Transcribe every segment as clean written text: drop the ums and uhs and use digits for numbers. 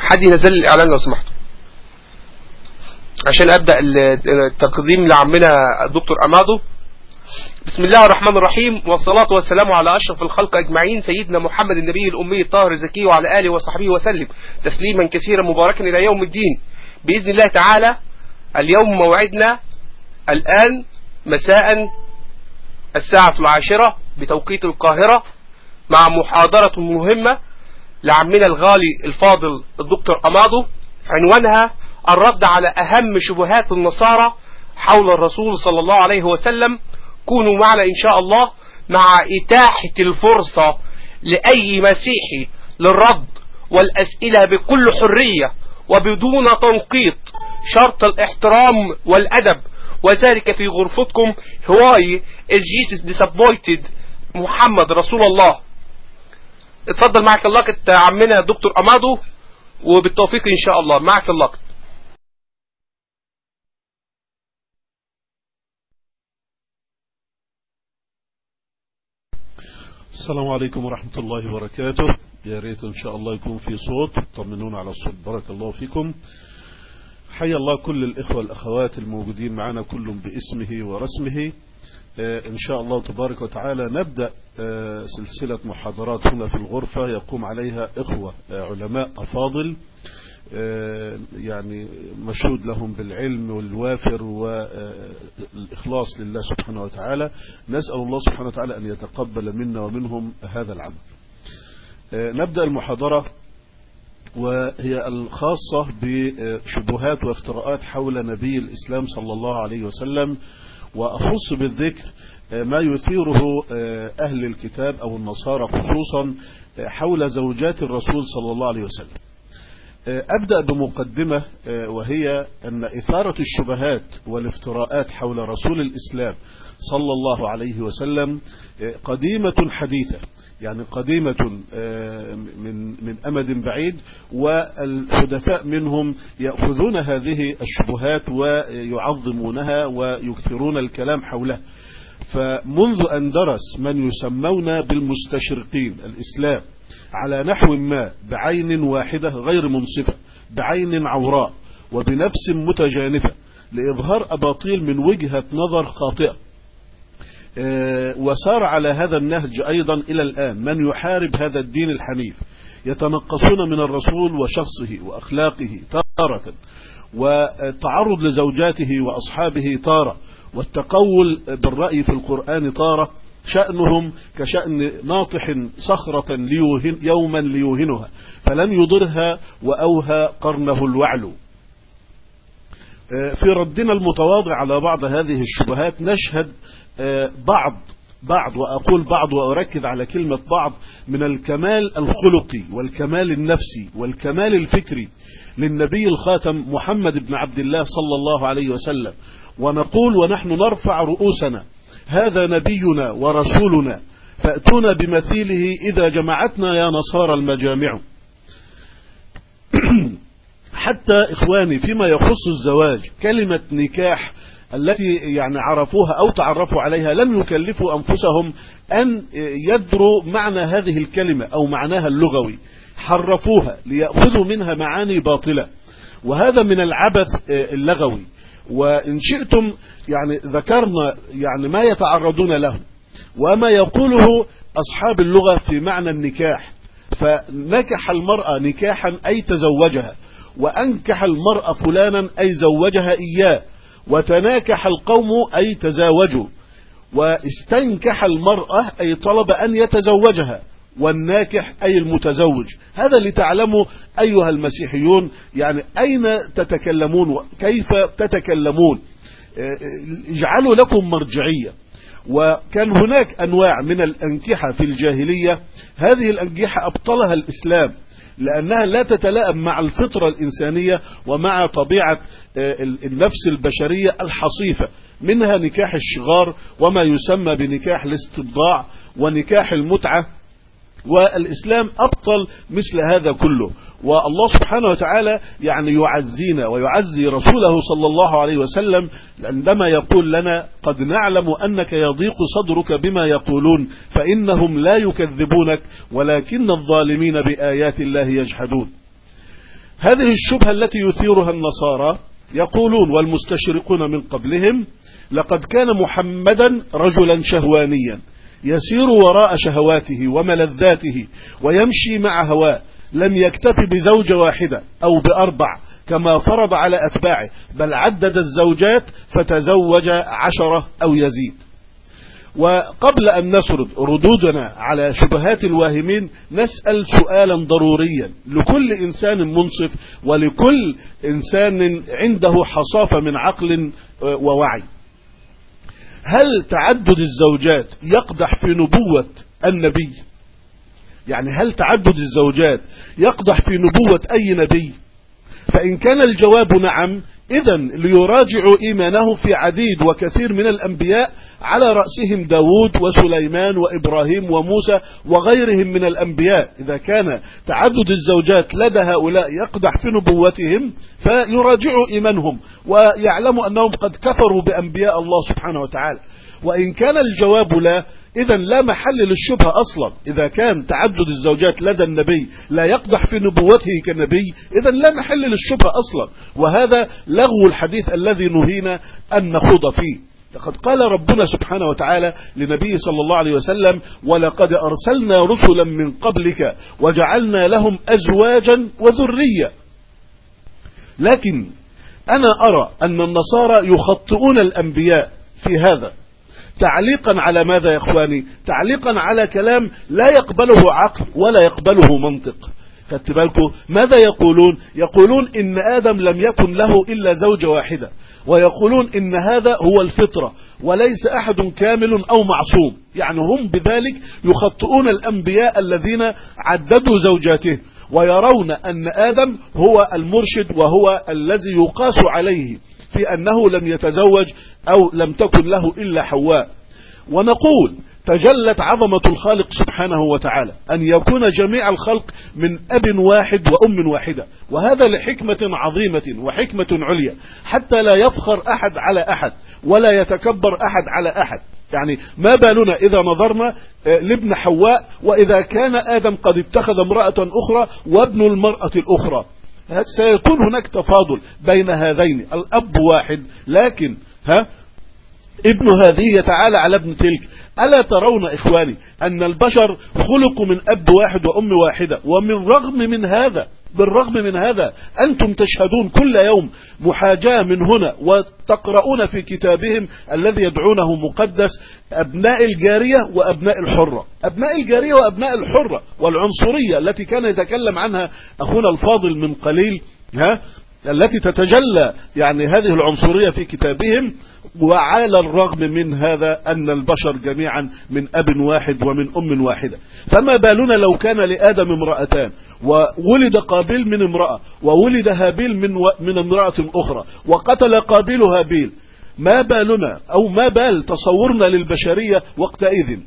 حد ينزل الإعلان لو سمحتوا عشان أبدأ التقديم لعمنا الدكتور أمادو. بسم الله الرحمن الرحيم، والصلاة والسلام على أشرف الخلق أجمعين، سيدنا محمد النبي الأمي الطاهر الزكي وعلى آله وصحبه وسلم تسليما كثيرا مباركا إلى يوم الدين بإذن الله تعالى. اليوم موعدنا الآن مساء الساعة 10 بتوقيت القاهرة مع محاضرة مهمة لعمنا الغالي الفاضل الدكتور أمادو، عنوانها الرد على أهم شبهات النصارى حول الرسول صلى الله عليه وسلم. كونوا معنا إن شاء الله مع إتاحة الفرصة لأي مسيحي للرد والأسئلة بكل حرية وبدون تنقيط، شرط الاحترام والأدب، وذلك في غرفتكم. هواي الجيسس ديسابويتد محمد رسول الله. اتفضل معك اللقط عمنا دكتور أمادو، وبالتوفيق إن شاء الله. معك اللقط. السلام عليكم ورحمة الله وبركاته. يا ريت إن شاء الله يكون في صوت، طمنون على الصوت. بارك الله فيكم. حي الله كل الإخوة والأخوات الموجودين معنا كلهم باسمه ورسمه. إن شاء الله تبارك وتعالى نبدأ سلسلة محاضرات هنا في الغرفة يقوم عليها إخوة علماء أفاضل، يعني مشهود لهم بالعلم والوافر والإخلاص لله سبحانه وتعالى. نسأل الله سبحانه وتعالى أن يتقبل منا ومنهم هذا العمل. نبدأ المحاضرة وهي الخاصة بشبهات وافتراءات حول نبي الإسلام صلى الله عليه وسلم، وأخص بالذكر ما يثيره أهل الكتاب أو النصارى خصوصا حول زوجات الرسول صلى الله عليه وسلم. أبدأ بمقدمة، وهي أن إثارة الشبهات والافتراءات حول رسول الإسلام صلى الله عليه وسلم قديمة حديثة، يعني قديمة من أمد بعيد، والحدثاء منهم يأخذون هذه الشبهات ويعظمونها ويكثرون الكلام حولها. فمنذ أن درس من يسمون بالمستشرقين الإسلام على نحو ما بعين واحدة غير منصفة، بعين عوراء وبنفس متجانفة لإظهار أباطيل من وجهة نظر خاطئة، وسار على هذا النهج أيضا إلى الآن من يحارب هذا الدين الحنيف، يتنقصون من الرسول وشخصه وأخلاقه تارة، والتعرض لزوجاته وأصحابه تارة، والتقول بالرأي في القرآن تارة. شأنهم كشأن ناطح صخرة يوما ليوهنها فلم يضرها وأوهى قرنه الوعل. في ردنا المتواضع على بعض هذه الشبهات نشهد بعض وأقول بعض وأركز على كلمة بعض من الكمال الخلقي والكمال النفسي والكمال الفكري للنبي الخاتم محمد بن عبد الله صلى الله عليه وسلم، ونقول ونحن نرفع رؤوسنا هذا نبينا ورسولنا، فأتونا بمثيله إذا جمعتنا يا نصارى المجامع. حتى إخواني فيما يخص الزواج، كلمة نكاح التي يعني عرفوها أو تعرفوا عليها لم يكلفوا أنفسهم أن يدروا معنى هذه الكلمة أو معناها اللغوي، حرفوها ليأخذوا منها معاني باطلة، وهذا من العبث اللغوي. وإن شئتم يعني ذكرنا يعني ما يتعرضون له وما يقوله أصحاب اللغة في معنى النكاح. فنكح المرأة نكاحا أي تزوجها، وأنكح المرأة فلانا أي زوجها إياه، وتناكح القوم أي تزاوجوا، واستنكح المرأة أي طلب أن يتزوجها، والناكح أي المتزوج. هذا لتعلموا أيها المسيحيون يعني أين تتكلمون وكيف تتكلمون، اجعلوا لكم مرجعية. وكان هناك أنواع من الأنكحة في الجاهلية، هذه الأنكحة أبطلها الإسلام لأنها لا تتلائم مع الفطرة الإنسانية ومع طبيعة النفس البشرية الحصيفة، منها نكاح الشغار وما يسمى بنكاح الاستبضاع ونكاح المتعة، والإسلام أبطل مثل هذا كله. والله سبحانه وتعالى يعني يعزينا ويعزي رسوله صلى الله عليه وسلم عندما يقول لنا: قد نعلم أنك يضيق صدرك بما يقولون فإنهم لا يكذبونك ولكن الظالمين بآيات الله يجحدون. هذه الشبهة التي يثيرها النصارى، يقولون والمستشرقون من قبلهم: لقد كان محمدا رجلا شهوانيا يسير وراء شهواته وملذاته ويمشي مع هواه، لم يكتف بزوجة واحدة أو ب4 كما فرض على أتباعه، بل عدد الزوجات فتزوج 10 أو يزيد. وقبل أن نسرد ردودنا على شبهات الواهمين، نسأل سؤالا ضروريا لكل إنسان منصف ولكل إنسان عنده حصافة من عقل ووعي: هل تعدد الزوجات يقدح في نبوة النبي؟ يعني هل تعدد الزوجات يقدح في نبوة أي نبي؟ فإن كان الجواب نعم، إذن ليراجعوا إيمانه في عديد وكثير من الأنبياء، على رأسهم داود وسليمان وإبراهيم وموسى وغيرهم من الأنبياء. إذا كان تعدد الزوجات لدى هؤلاء يقدح في نبوتهم، فيراجعوا إيمانهم ويعلموا أنهم قد كفروا بأنبياء الله سبحانه وتعالى. وإن كان الجواب لا، إذن لا محل للشبهة أصلا. إذا كان تعدد الزوجات لدى النبي لا يقدح في نبوته كنبي، إذن لا محل للشبهة أصلا، وهذا لغو الحديث الذي نهينا أن نخوض فيه. لقد قال ربنا سبحانه وتعالى لنبيه صلى الله عليه وسلم: ولقد أرسلنا رسلا من قبلك وجعلنا لهم أزواجا وذرية. لكن أنا أرى أن النصارى يخطئون الأنبياء في هذا، تعليقا على ماذا يا إخواني؟ تعليقا على كلام لا يقبله عقل ولا يقبله منطق. خدت بالكم ماذا يقولون؟ يقولون إن آدم لم يكن له إلا زوجة واحدة، ويقولون إن هذا هو الفطرة وليس أحد كامل أو معصوم. يعني هم بذلك يخطئون الأنبياء الذين عددوا زوجاته، ويرون أن آدم هو المرشد وهو الذي يقاس عليه في أنه لم يتزوج أو لم تكن له إلا حواء. ونقول: تجلت عظمة الخالق سبحانه وتعالى أن يكون جميع الخلق من أب واحد وأم واحدة، وهذا لحكمة عظيمة وحكمة عليا، حتى لا يفخر أحد على أحد ولا يتكبر أحد على أحد. يعني ما بالنا إذا نظرنا لابن حواء، وإذا كان آدم قد اتخذ امرأة أخرى وابن المرأة الأخرى، سيكون هناك تفاضل بين هذين. الأب واحد، لكن ابن هذه يتعالى على ابن تلك. ألا ترون إخواني أن البشر خلقوا من أب واحد وأم واحدة؟ بالرغم من هذا أنتم تشهدون كل يوم محاجاة من هنا، وتقرؤون في كتابهم الذي يدعونه مقدس أبناء الجارية وأبناء الحرة، أبناء الجارية وأبناء الحرة، والعنصرية التي كان يتكلم عنها أخونا الفاضل من قليل، التي تتجلى يعني هذه العنصرية في كتابهم. وعلى الرغم من هذا أن البشر جميعا من أب واحد ومن أم واحدة. فما بالنا لو كان لآدم امرأتان، وولد قابيل من امرأة، وولد هابيل من امرأة أخرى، وقتل قابيل هابيل؟ ما بالنا أو ما بال تصورنا للبشرية وقتئذ؟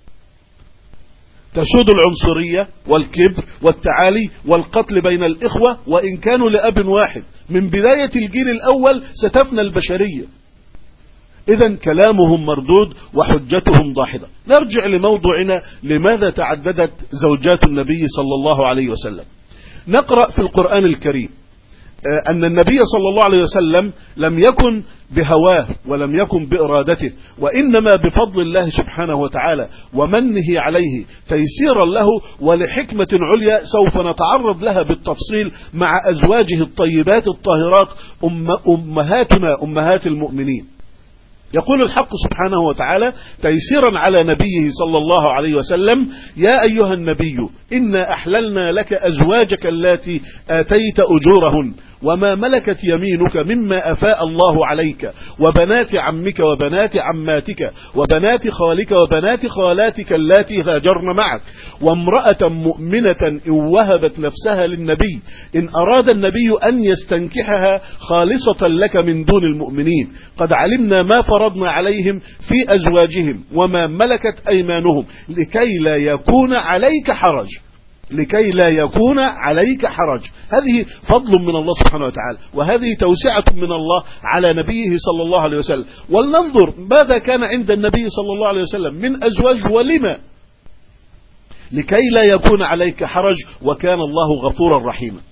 تسود العنصرية والكبر والتعالي والقتل بين الإخوة وإن كانوا لأب واحد. من بداية الجيل الأول ستفنى البشرية. إذن كلامهم مردود وحجتهم ضاحضة. نرجع لموضوعنا: لماذا تعددت زوجات النبي صلى الله عليه وسلم؟ نقرأ في القرآن الكريم أن النبي صلى الله عليه وسلم لم يكن بهواه ولم يكن بإرادته، وإنما بفضل الله سبحانه وتعالى ومنه عليه تيسيرا له ولحكمة عليا سوف نتعرض لها بالتفصيل مع أزواجه الطيبات الطاهرات أمهاتنا أمهات المؤمنين. يقول الحق سبحانه وتعالى تيسيرا على نبيه صلى الله عليه وسلم: يا أيها النبي إنا أحللنا لك أزواجك اللاتي آتيت أجورهن وما ملكت يمينك مما أفاء الله عليك وبنات عمك وبنات عماتك وبنات خالك وبنات خالاتك اللاتي هاجرن معك وامرأة مؤمنة إن وهبت نفسها للنبي إن أراد النبي أن يستنكحها خالصة لك من دون المؤمنين قد علمنا ما فرضنا عليهم في أزواجهم وما ملكت أيمانهم لكي لا يكون عليك حرج. لكي لا يكون عليك حرج. هذه فضل من الله سبحانه وتعالى، وهذه توسعة من الله على نبيه صلى الله عليه وسلم. ولننظر ماذا كان عند النبي صلى الله عليه وسلم من أزواج ولما. لكي لا يكون عليك حرج، وكان الله غفورا رحيما.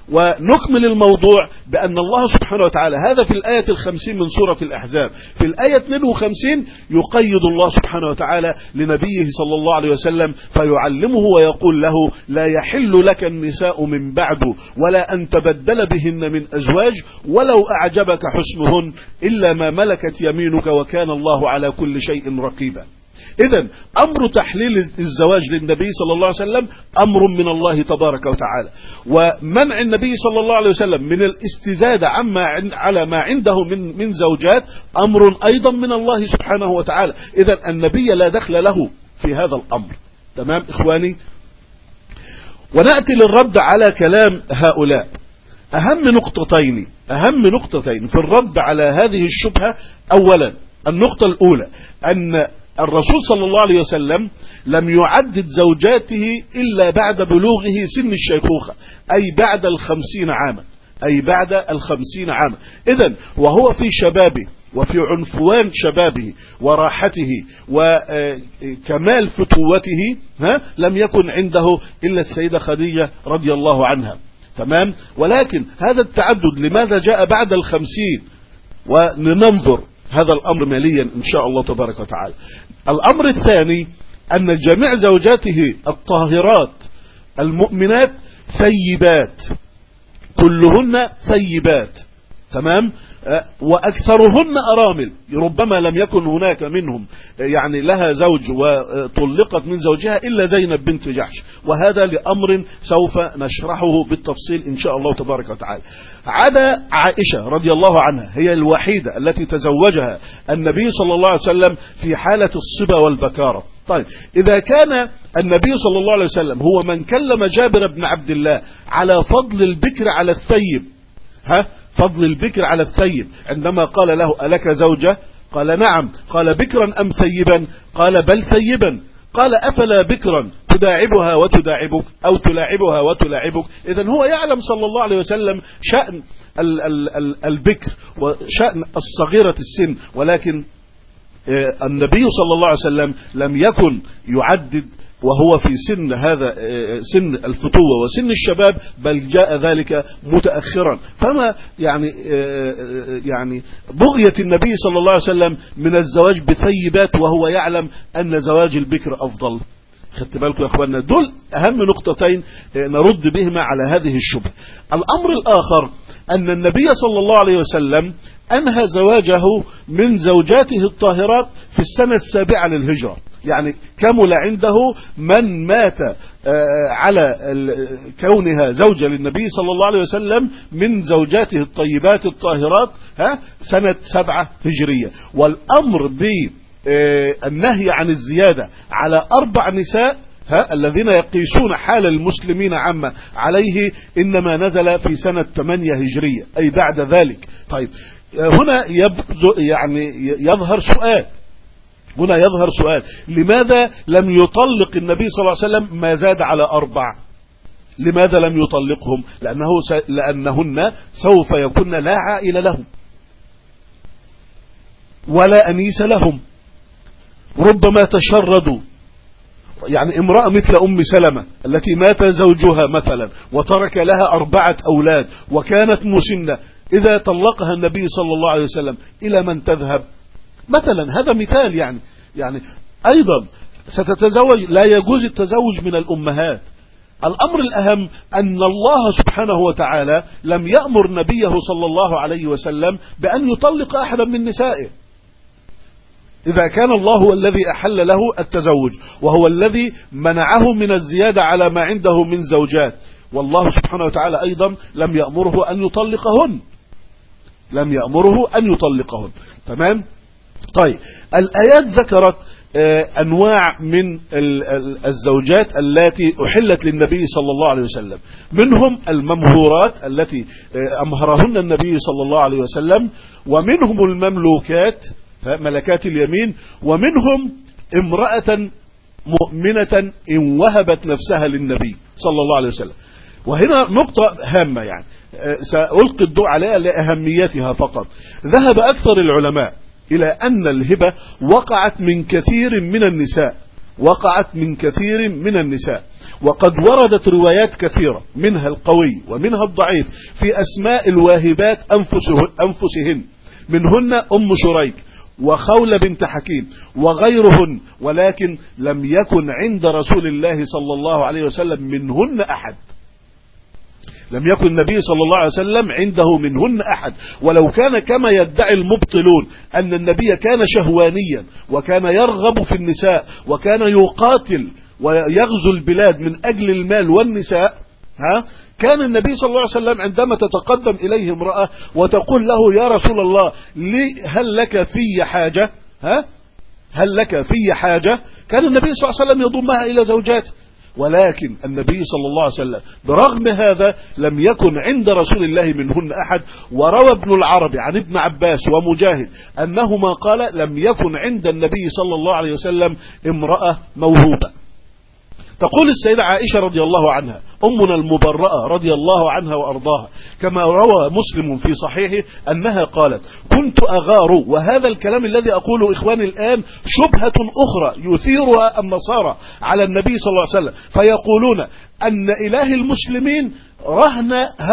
ونكمل الموضوع بأن الله سبحانه وتعالى هذا في الآية 50 من سورة الأحزاب، في الآية 52 يقيد الله سبحانه وتعالى لنبيه صلى الله عليه وسلم فيعلمه ويقول له: لا يحل لك النساء من بعد ولا أن تبدل بهن من أزواج ولو أعجبك حسنهن إلا ما ملكت يمينك وكان الله على كل شيء رقيبا. إذن أمر تحليل الزواج للنبي صلى الله عليه وسلم أمر من الله تبارك وتعالى، ومنع النبي صلى الله عليه وسلم من الاستزادة على ما عنده من زوجات أمر أيضا من الله سبحانه وتعالى. إذن النبي لا دخل له في هذا الأمر. تمام إخواني؟ ونأتي للرد على كلام هؤلاء. أهم نقطتين في الرد على هذه الشبهة. أولا، النقطة الأولى أن الرسول صلى الله عليه وسلم لم يعدد زوجاته إلا بعد بلوغه سن الشيخوخة، أي بعد 50 عاما. إذن وهو في شبابه وفي عنفوان شبابه وراحته وكمال فتوته لم يكن عنده إلا السيدة خديجة رضي الله عنها. تمام. ولكن هذا التعدد لماذا جاء بعد 50؟ وننظر هذا الأمر ماليا إن شاء الله تبارك وتعالى. الأمر الثاني أن جميع زوجاته الطاهرات المؤمنات ثيبات، كلهن ثيبات. تمام. وأكثرهن أرامل، ربما لم يكن هناك منهم يعني لها زوج وطلقت من زوجها إلا زينب بنت جحش، وهذا لأمر سوف نشرحه بالتفصيل إن شاء الله تبارك وتعالى. عدا عائشة رضي الله عنها، هي الوحيدة التي تزوجها النبي صلى الله عليه وسلم في حالة الصبا والبكارة. طيب، إذا كان النبي صلى الله عليه وسلم هو من كلم جابر بن عبد الله على فضل البكر على الثيب، فضل البكر على الثيب، عندما قال له: ألك زوجة؟ قال: نعم. قال: بكرا أم ثيبا؟ قال: بل ثيبا. قال: أفلا بكرا تداعبها وتداعبك أو تلاعبها وتلاعبك؟ إذن هو يعلم صلى الله عليه وسلم شأن البكر وشأن الصغيرة السن، ولكن النبي صلى الله عليه وسلم لم يكن يعدد وهو في سن هذا سن الفتوة وسن الشباب، بل جاء ذلك متأخرا. فما يعني بغية النبي صلى الله عليه وسلم من الزواج بثيبات وهو يعلم أن زواج البكر أفضل؟ خدت بالكم يا أخواننا؟ دول أهم نقطتين نرد بهما على هذه الشبهة. الأمر الآخر أن النبي صلى الله عليه وسلم أنهى زواجه من زوجاته الطاهرات في السنة 7 للهجرة، يعني كمل عنده من مات على كونها زوجة للنبي صلى الله عليه وسلم من زوجاته الطيبات الطاهرات سنة 7 هجرية. والأمر بالنهي عن الزيادة على 4 نساء الذين يقيسون حال المسلمين عامة عليه إنما نزل في سنة 8 هجرية، أي بعد ذلك. طيب، هنا يظهر سؤال، لماذا لم يطلق النبي صلى الله عليه وسلم ما زاد على 4؟ لماذا لم يطلقهم؟ لأنهن سوف يكون لا عائل لهم ولا أنيس لهم، ربما تشردوا. يعني امرأة مثل أم سلمة التي مات زوجها مثلا وترك لها 4 أولاد وكانت مسنة، إذا طلقها النبي صلى الله عليه وسلم إلى من تذهب مثلا؟ هذا مثال. يعني أيضا ستتزوج، لا يجوز التزوج من الأمهات. الأمر الأهم أن الله سبحانه وتعالى لم يأمر نبيه صلى الله عليه وسلم بأن يطلق أحدا من نسائه، إذا كان الله هو الذي أحل له التزوج وهو الذي منعه من الزيادة على ما عنده من زوجات، والله سبحانه وتعالى أيضا لم يأمره أن يطلقهن. تمام. طيب، الآيات ذكرت أنواع من الزوجات التي أحلت للنبي صلى الله عليه وسلم، منهم الممهورات التي أمهرهن النبي صلى الله عليه وسلم، ومنهم المملوكات ملكات اليمين، ومنهم امرأة مؤمنة إن وهبت نفسها للنبي صلى الله عليه وسلم. وهنا نقطة هامة يعني سألقي الضوء عليها لأهميتها فقط. ذهب أكثر العلماء إلى أن الهبة وقعت من كثير من النساء، وقعت من كثير من النساء، وقد وردت روايات كثيرة منها القوي ومنها الضعيف في أسماء الواهبات أنفسهن، منهن أم شريك وخولة بنت حكيم وغيرهن، ولكن لم يكن عند رسول الله صلى الله عليه وسلم منهن أحد. لم يكن النبي صلى الله عليه وسلم عنده منهن أحد. ولو كان كما يدعي المبطلون أن النبي كان شهوانيا وكان يرغب في النساء وكان يقاتل ويغزو البلاد من أجل المال والنساء، كان النبي صلى الله عليه وسلم عندما تتقدم إليه امرأة وتقول له يا رسول الله هل لك في حاجة، هل لك في حاجة، كان النبي صلى الله عليه وسلم يضمها إلى زوجاته. ولكن النبي صلى الله عليه وسلم برغم هذا لم يكن عند رسول الله منهن أحد. وروى ابن العربي عن ابن عباس ومجاهد أنهما قال لم يكن عند النبي صلى الله عليه وسلم امرأة موهوبة. تقول السيدة عائشة رضي الله عنها أمنا المبرأة رضي الله عنها وأرضاها كما روى مسلم في صحيحه أنها قالت كنت أغار، وهذا الكلام الذي أقوله إخواني الآن شبهة أخرى يثيرها النصارى على النبي صلى الله عليه وسلم، فيقولون أن إله المسلمين رهن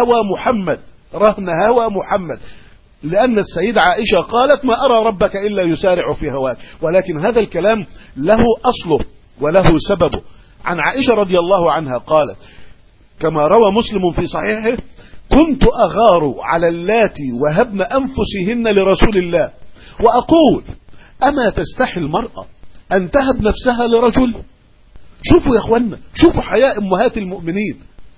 هوى محمد، لأن السيدة عائشة قالت ما أرى ربك إلا يسارع في هواك. ولكن هذا الكلام له أصله وله سببه. عن عائشة رضي الله عنها قالت كما روى مسلم في صحيحه كنت أغار على اللاتي وهبن أنفسهن لرسول الله وأقول أما تستحي المرأة أن تهب نفسها لرجل؟ شوفوا يا أخوانا، شوفوا حياء أمهات المؤمنين.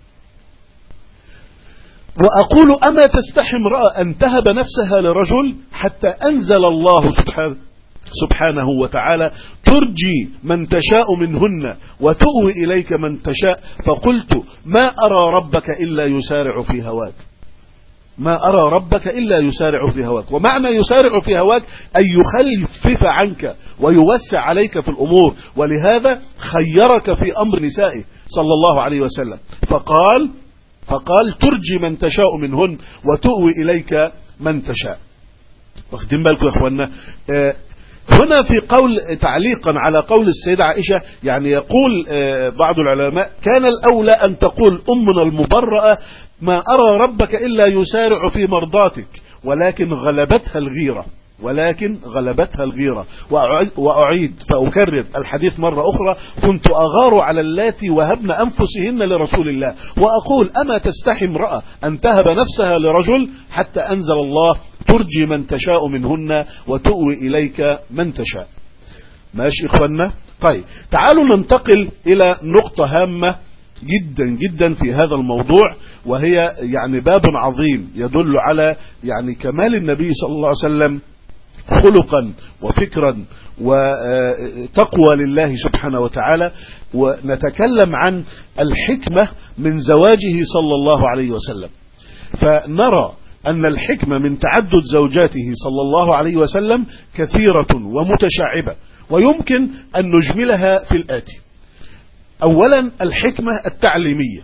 وأقول أما تستحي امرأة أن تهب نفسها لرجل، حتى أنزل الله سبحانه وتعالى ترجي من تشاء منهن وتؤوي إليك من تشاء، فقلت ما أرى ربك إلا يسارع في هواك. ما أرى ربك إلا يسارع في هواك. ومعنى يسارع في هواك أن يخفف عنك ويوسع عليك في الأمور، ولهذا خيرك في أمر نسائه صلى الله عليه وسلم، فقال ترجي من تشاء منهن وتؤوي إليك من تشاء. واخدين بالكم يا أخوانا؟ هنا في قول تعليقا على قول السيدة عائشة، يعني يقول بعض العلماء كان الأولى أن تقول أمنا المبرأة ما أرى ربك إلا يسارع في مرضاتك، ولكن غلبتها الغيرة. وأعيد فأكرر الحديث مرة أخرى كنت أغار على اللاتي وهبن أنفسهن لرسول الله وأقول أما تستحي امرأة أن تهب نفسها لرجل، حتى أنزل الله ترجي من تشاء منهن وتؤوي إليك من تشاء. ماشي إخوانا؟ طيب تعالوا ننتقل إلى نقطة هامة جدا جدا في هذا الموضوع، وهي يعني باب عظيم يدل على يعني كمال النبي صلى الله عليه وسلم خلقا وفكرا وتقوى لله سبحانه وتعالى. ونتكلم عن الحكمة من زواجه صلى الله عليه وسلم، فنرى أن الحكمة من تعدد زوجاته صلى الله عليه وسلم كثيرة ومتشعبة، ويمكن أن نجملها في الآتي. أولا الحكمة التعليمية.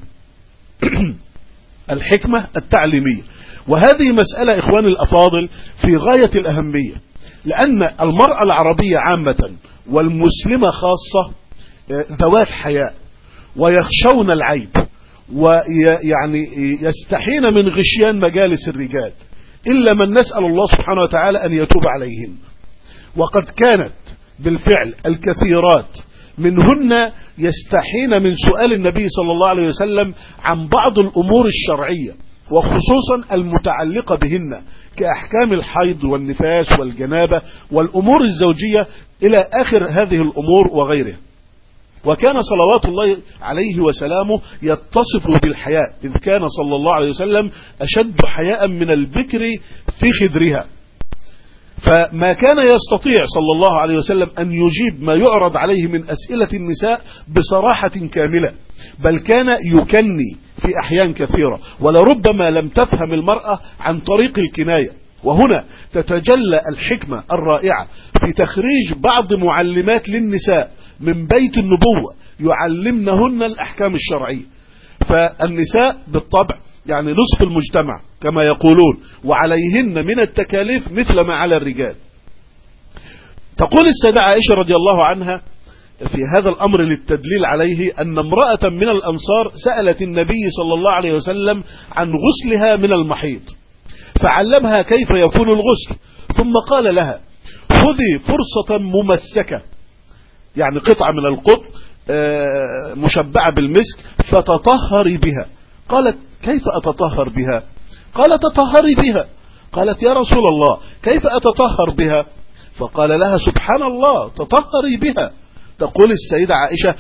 الحكمة التعليمية، وهذه مسألة إخواني الأفاضل في غاية الأهمية، لأن المرأة العربية عامة والمسلمة خاصة ذوات حياء ويخشون العيب، ويعني يستحين من غشيان مجالس الرجال، إلا من نسأل الله سبحانه وتعالى أن يتوب عليهم. وقد كانت بالفعل الكثيرات منهن يستحين من سؤال النبي صلى الله عليه وسلم عن بعض الأمور الشرعية، وخصوصا المتعلقة بهن كأحكام الحيض والنفاس والجنابة والأمور الزوجية إلى آخر هذه الأمور وغيرها. وكان صلوات الله عليه وسلامه يتصف بالحياء، إذ كان صلى الله عليه وسلم أشد حياء من البكر في خدرها، فما كان يستطيع صلى الله عليه وسلم أن يجيب ما يعرض عليه من أسئلة النساء بصراحة كاملة، بل كان يكني في أحيان كثيرة، ولربما لم تفهم المرأة عن طريق الكناية. وهنا تتجلى الحكمة الرائعة في تخريج بعض معلمات للنساء من بيت النبوة يعلمنهن الأحكام الشرعية. فالنساء بالطبع يعني نصف المجتمع كما يقولون، وعليهن من التكاليف مثل ما على الرجال. تقول السيدة عائشة رضي الله عنها في هذا الأمر للتدليل عليه أن امرأة من الأنصار سألت النبي صلى الله عليه وسلم عن غسلها من المحيض، فعلمها كيف يكون الغسل، ثم قال لها خذي فرصة ممسكة، يعني قطعة من القطن مشبعة بالمسك، فتطهري بها. قالت كيف أتطهر بها؟ قال تطهري بها. قالت يا رسول الله كيف أتطهر بها؟ فقال لها سبحان الله تطهري بها. تقول السيدة عائشة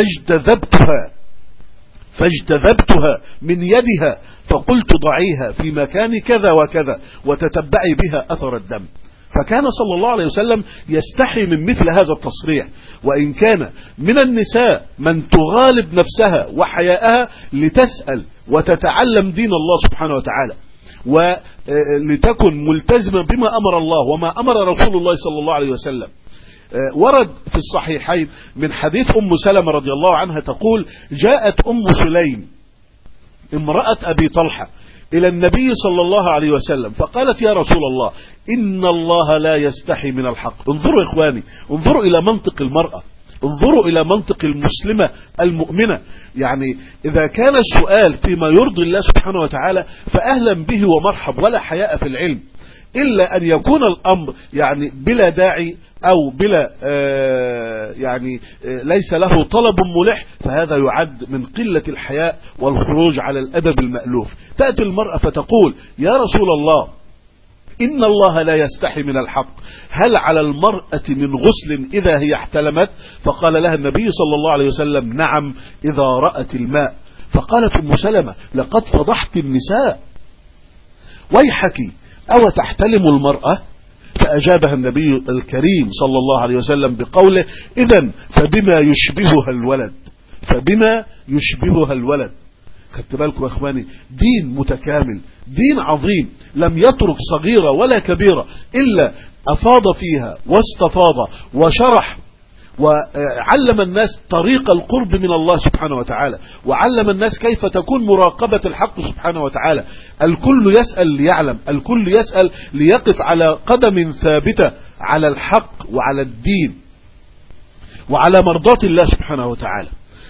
فاجتذبتها من يدها فقلت ضعيها في مكان كذا وكذا وتتبعي بها أثر الدم. فكان صلى الله عليه وسلم يستحي من مثل هذا التصريح، وإن كان من النساء من تغالب نفسها وحياءها لتسأل وتتعلم دين الله سبحانه وتعالى، ولتكن ملتزمة بما أمر الله وما أمر رسول الله صلى الله عليه وسلم. ورد في الصحيحين من حديث أم سلمة رضي الله عنها تقول جاءت أم سليم امرأة أبي طلحة إلى النبي صلى الله عليه وسلم فقالت يا رسول الله إن الله لا يستحي من الحق. انظروا إخواني، انظروا إلى منطق المرأة، انظروا إلى منطق المسلمة المؤمنة. يعني إذا كان السؤال فيما يرضي الله سبحانه وتعالى فأهلا به ومرحب، ولا حياء في العلم، إلا أن يكون الأمر يعني بلا داعي أو بلا يعني ليس له طلب ملح، فهذا يعد من قلة الحياء والخروج على الأدب المألوف. تأتي المرأة فتقول يا رسول الله إن الله لا يستحي من الحق، هل على المرأة من غسل إذا هي احتلمت؟ فقال لها النبي صلى الله عليه وسلم نعم إذا رأت الماء. فقالت أم سلمة لقد فضحت النساء، ويحك أو تحتلم المرأة؟ فأجابها النبي الكريم صلى الله عليه وسلم بقوله إذن فبما يشبهها الولد. خدت بالكم يا اخواني، دين متكامل، دين عظيم، لم يترك صغيرة ولا كبيرة إلا أفاض فيها واستفاض وشرح وعلم الناس طريق القرب من الله سبحانه وتعالى، وعلم الناس كيف تكون مراقبة الحق سبحانه وتعالى. الكل يسأل ليعلم، الكل يسأل ليقف على قدم ثابتة على الحق وعلى الدين وعلى مرضاة الله سبحانه وتعالى.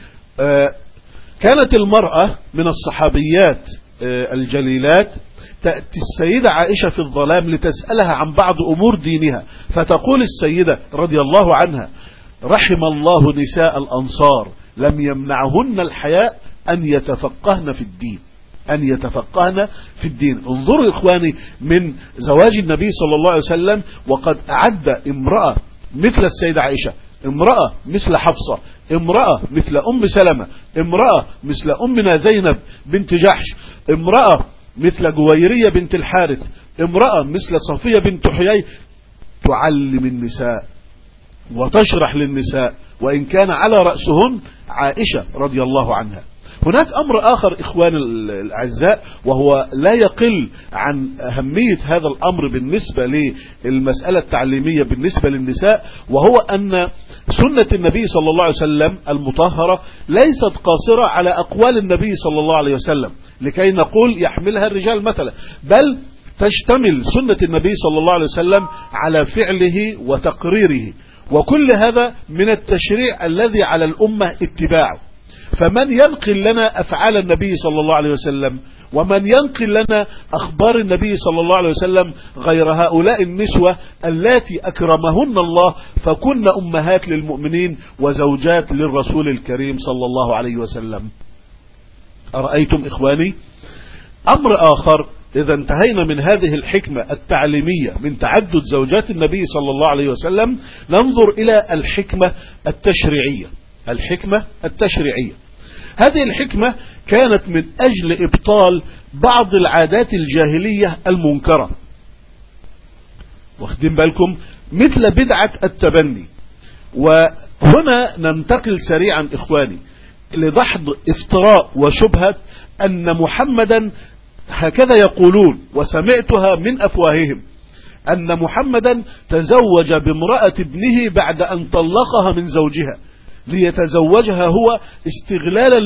كانت المرأة من الصحابيات الجليلات تأتي السيدة عائشة في الظلام لتسألها عن بعض أمور دينها، فتقول السيدة رضي الله عنها رحم الله نساء الأنصار لم يمنعهن الحياء أن يتفقهن في الدين. انظروا إخواني من زواج النبي صلى الله عليه وسلم، وقد أعد امرأة مثل السيدة عائشة، امرأة مثل حفصة، امرأة مثل أم سلمة، امرأة مثل أمنا زينب بنت جحش، امرأة مثل جويرية بنت الحارث، امرأة مثل صفية بنت حيي، تعلم النساء وتشرح للنساء، وإن كان على رأسهن عائشة رضي الله عنها. هناك أمر آخر إخوان الأعزاء، وهو لا يقل عن أهمية هذا الأمر بالنسبة للمسألة التعليمية بالنسبة للنساء، وهو أن سنة النبي صلى الله عليه وسلم المطهرة ليست قاصرة على أقوال النبي صلى الله عليه وسلم لكي نقول يحملها الرجال مثلا، بل تشتمل سنة النبي صلى الله عليه وسلم على فعله وتقريره، وكل هذا من التشريع الذي على الأمة اتباعه. فمن ينقل لنا أفعال النبي صلى الله عليه وسلم ومن ينقل لنا أخبار النبي صلى الله عليه وسلم غير هؤلاء النسوة اللاتي أكرمهن الله فكن أمهات للمؤمنين وزوجات للرسول الكريم صلى الله عليه وسلم. أرأيتم إخواني؟ أمر آخر، إذا انتهينا من هذه الحكمة التعليمية من تعدد زوجات النبي صلى الله عليه وسلم، ننظر إلى الحكمة التشريعية. هذه الحكمة كانت من أجل إبطال بعض العادات الجاهلية المنكرة، واخدين بالكم، مثل بدعة التبني. وهنا ننتقل سريعا إخواني لدحض افتراء وشبهة أن محمدا، هكذا يقولون وسمعتها من أفواههم، أن محمدا تزوج بامرأة ابنه بعد أن طلقها من زوجها ليتزوجها هو استغلالا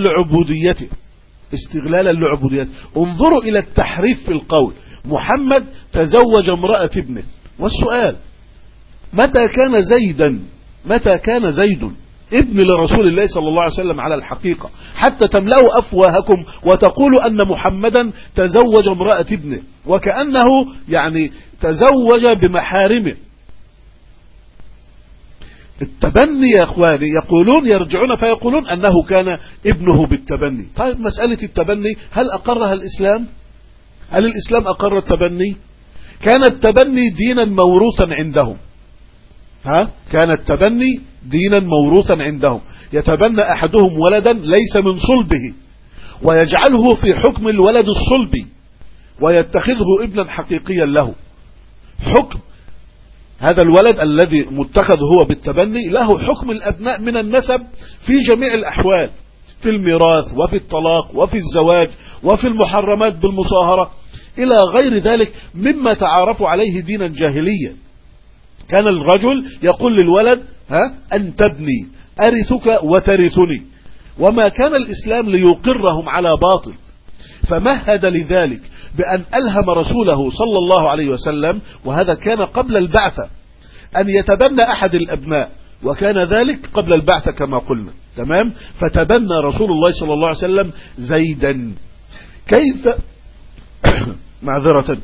لعبوديته. انظروا إلى التحريف في القول. محمد تزوج امرأة ابنه، والسؤال متى كان زيد ابن لرسول الله صلى الله عليه وسلم على الحقيقة، حتى تملأوا أفواهكم وتقولوا أن محمدا تزوج امرأة ابنه، وكأنه يعني تزوج بمحارمه. التبني يا اخواني يقولون، يرجعون فيقولون أنه كان ابنه بالتبني. طيب مسألة التبني هل أقرها الإسلام؟ هل الإسلام أقر التبني؟ كان التبني دينا موروثا عندهم، كان التبني دينا موروثا عندهم، يتبنى أحدهم ولدا ليس من صلبه ويجعله في حكم الولد الصلبي ويتخذه ابنا حقيقيا له. حكم هذا الولد الذي متخذ هو بالتبني له حكم الأبناء من النسب في جميع الأحوال، في الميراث وفي الطلاق وفي الزواج وفي المحرمات بالمصاهرة إلى غير ذلك مما تعارفوا عليه دينا جاهليا. كان الرجل يقول للولد أنت ابني أرثك وترثني، وما كان الإسلام ليقرهم على باطل، فمهد لذلك بأن ألهم رسوله صلى الله عليه وسلم، وهذا كان قبل البعثة، أن يتبنى أحد الأبناء، وكان ذلك قبل البعثة كما قلنا. تمام. فتبنى رسول الله صلى الله عليه وسلم زيدا. كيف معذرة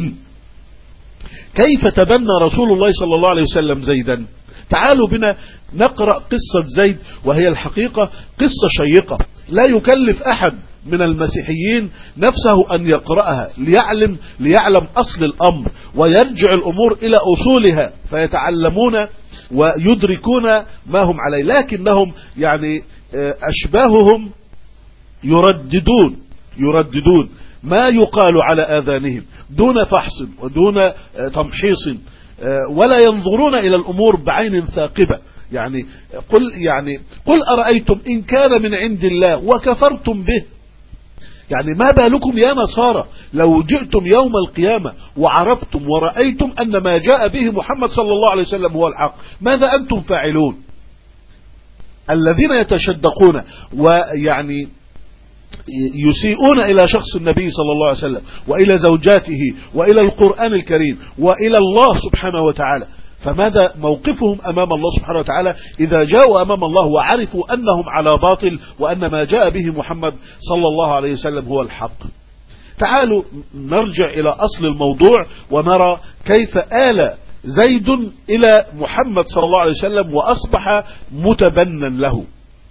كيف تبنى رسول الله صلى الله عليه وسلم زيدا؟ تعالوا بنا نقرأ قصة زيد، وهي الحقيقة قصة شيقة لا يكلف أحد من المسيحيين نفسه أن يقرأها ليعلم أصل الأمر ويرجع الأمور إلى أصولها فيتعلمون ويدركون ما هم عليه. لكنهم يعني أشباههم يرددون ما يقال على آذانهم دون فحص ودون تمحيص، ولا ينظرون إلى الأمور بعين ثاقبة. يعني قل أرأيتم إن كان من عند الله وكفرتم به. يعني ما بالكم يا نصارى لو جئتم يوم القيامة وعرفتم ورأيتم أن ما جاء به محمد صلى الله عليه وسلم هو الحق، ماذا أنتم فاعلون؟ الذين يتشدقون ويعني يسيئون إلى شخص النبي صلى الله عليه وسلم وإلى زوجاته وإلى القرآن الكريم وإلى الله سبحانه وتعالى، فماذا موقفهم أمام الله سبحانه وتعالى إذا جاءوا أمام الله وعرفوا أنهم على باطل وأن ما جاء به محمد صلى الله عليه وسلم هو الحق؟ تعالوا نرجع إلى أصل الموضوع ونرى كيف آل زيد إلى محمد صلى الله عليه وسلم وأصبح متبنا له.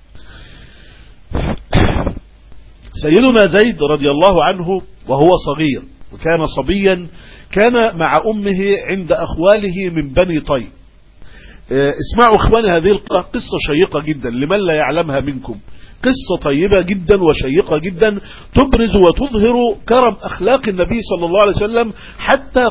سيدنا زيد رضي الله عنه وهو صغير وكان صبيا كان مع أمه عند أخواله من بني طي. اسمعوا اخواني هذه القصة شيقة جدا لمن لا يعلمها منكم، قصة طيبة جدا وشيقة جدا تبرز وتظهر كرم أخلاق النبي صلى الله عليه وسلم حتى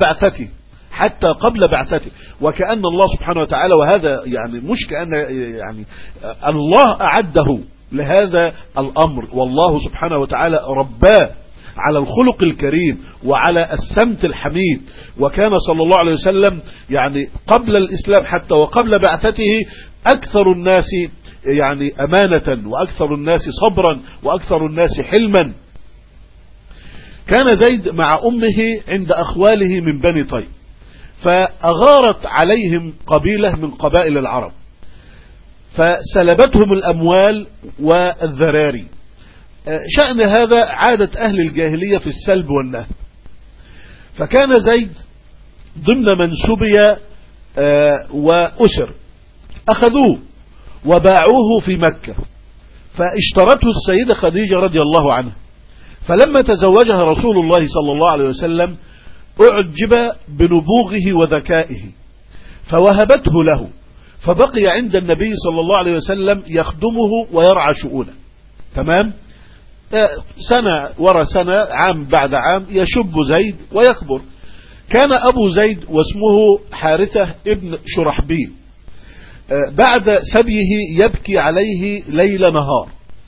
قبل بعثته. وكأن الله سبحانه وتعالى، وهذا يعني مش كأن يعني الله أعده لهذا الأمر، والله سبحانه وتعالى رباه على الخلق الكريم وعلى السمت الحميد. وكان صلى الله عليه وسلم يعني قبل الإسلام حتى وقبل بعثته أكثر الناس يعني أمانة وأكثر الناس صبرا وأكثر الناس حلما. كان زيد مع أمه عند أخواله من بني طي، فأغارت عليهم قبيلة من قبائل العرب فسلبتهم الأموال والذراري. شأن هذا عادة أهل الجاهلية في السلب والنهب، فكان زيد ضمن من سبي وأسر، أخذوه وباعوه في مكة، فاشترته السيدة خديجة رضي الله عنها، فلما تزوجها رسول الله صلى الله عليه وسلم أعجب بنبوغه وذكائه فوهبته له، فبقي عند النبي صلى الله عليه وسلم يخدمه ويرعى شؤونه. تمام. سنة ورا سنة، عام بعد عام، يشب زيد ويكبر. كان أبو زيد واسمه حارثة ابن شرحبيل بعد سبيه يبكي عليه ليل نهار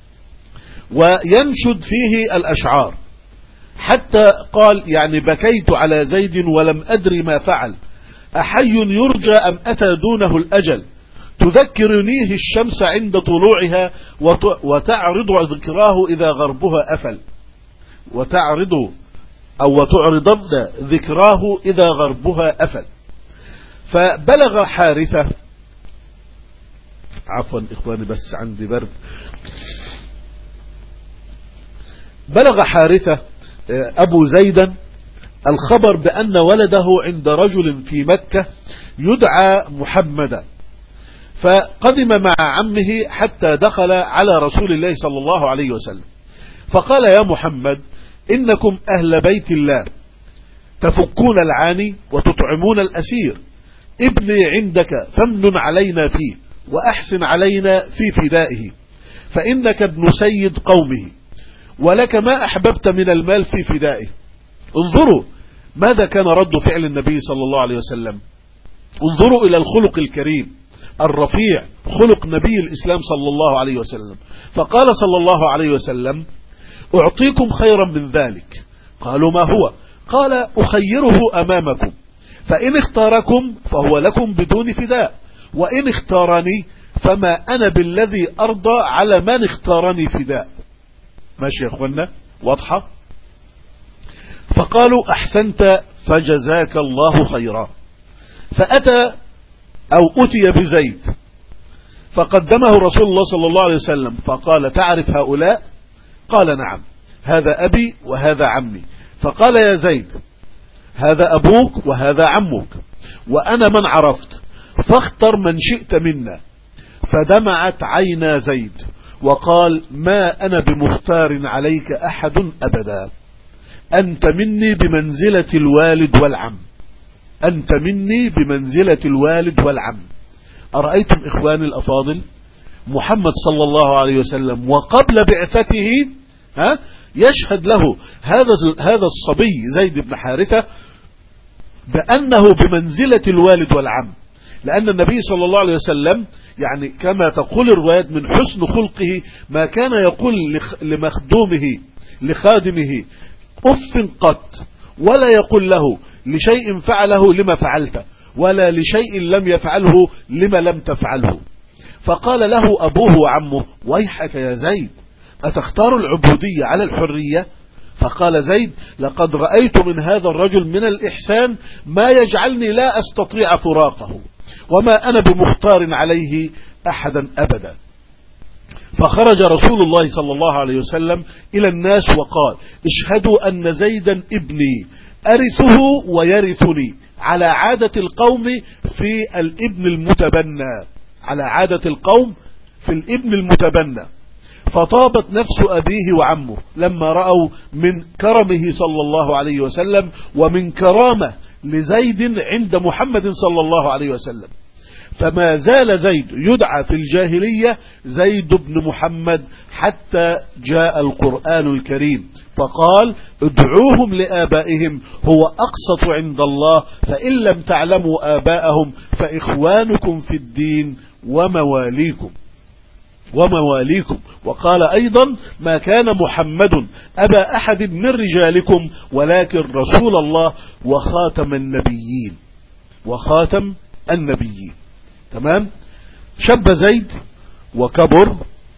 وينشد فيه الأشعار، حتى قال يعني بكيت على زيد ولم أدري ما فعل، أحي يرجى أم أتى دونه الأجل، تذكرنيه الشمس عند طلوعها وتعرض ذكراه إذا غربها أفل، وتعرض ذكراه إذا غربها أفل. فبلغ حارثة عفوا إخواني بس عندي برد. بلغ حارثة أبو زيدا الخبر بأن ولده عند رجل في مكة يدعى محمدا، فقدم مع عمه حتى دخل على رسول الله صلى الله عليه وسلم فقال: يا محمد، إنكم أهل بيت الله تفكون العاني وتطعمون الأسير، ابني عندك فامنن علينا فيه وأحسن علينا في فدائه، فإنك ابن سيد قومه ولك ما أحببت من المال في فدائه. انظروا ماذا كان رد فعل النبي صلى الله عليه وسلم. انظروا إلى الخلق الكريم الرفيع، خلق نبي الإسلام صلى الله عليه وسلم. فقال صلى الله عليه وسلم: أعطيكم خيرا من ذلك. قالوا: ما هو؟ قال: أخيره أمامكم، فإن اختاركم فهو لكم بدون فداء، وإن اختارني فما أنا بالذي أرضى على من اختارني فداء. ماشي يا أخوانا؟ واضحة؟ فقالوا: أحسنت فجزاك الله خيرا. فأتى أو أتي بزيد فقدمه رسول الله صلى الله عليه وسلم فقال: تعرف هؤلاء؟ قال: نعم، هذا أبي وهذا عمي. فقال: يا زيد، هذا أبوك وهذا عمك، وأنا من عرفت، فاختر من شئت منا. فدمعت عينا زيد وقال: ما أنا بمختار عليك أحد أبدا، أنت مني بمنزلة الوالد والعم، أنت مني بمنزلة الوالد والعم. أرأيتم إخواني الأفاضل محمد صلى الله عليه وسلم وقبل بعثته يشهد له هذا الصبي زيد بن حارثة بأنه بمنزلة الوالد والعم، لأن النبي صلى الله عليه وسلم يعني كما تقول الروايات من حسن خلقه ما كان يقول لمخدومه لخادمه أف قط، ولا يقول له لشيء فعله لما فعلت، ولا لشيء لم يفعله لما لم تفعله. فقال له أبوه وعمه: ويحك يا زيد، أتختار العبودية على الحرية؟ فقال زيد: لقد رأيت من هذا الرجل من الإحسان ما يجعلني لا أستطيع فراقه، وما أنا بمختار عليه أحدا أبدا. فخرج رسول الله صلى الله عليه وسلم إلى الناس وقال: اشهدوا أن زيدا ابني أرثه ويرثني، على عادة القوم في الابن المتبنى، على عادة القوم في الابن المتبنى. فطابت نفس أبيه وعمه لما رأوا من كرمه صلى الله عليه وسلم ومن كرامة لزيد عند محمد صلى الله عليه وسلم. فما زال زيد يدعى في الجاهلية زيد بن محمد حتى جاء القرآن الكريم فقال: ادعوهم لآبائهم هو أقسط عند الله، فإن لم تعلموا آباءهم فإخوانكم في الدين ومواليكم. وقال أيضا: ما كان محمد أبا أحد من رجالكم ولكن رسول الله وخاتم النبيين. تمام؟ شب زيد وكبر،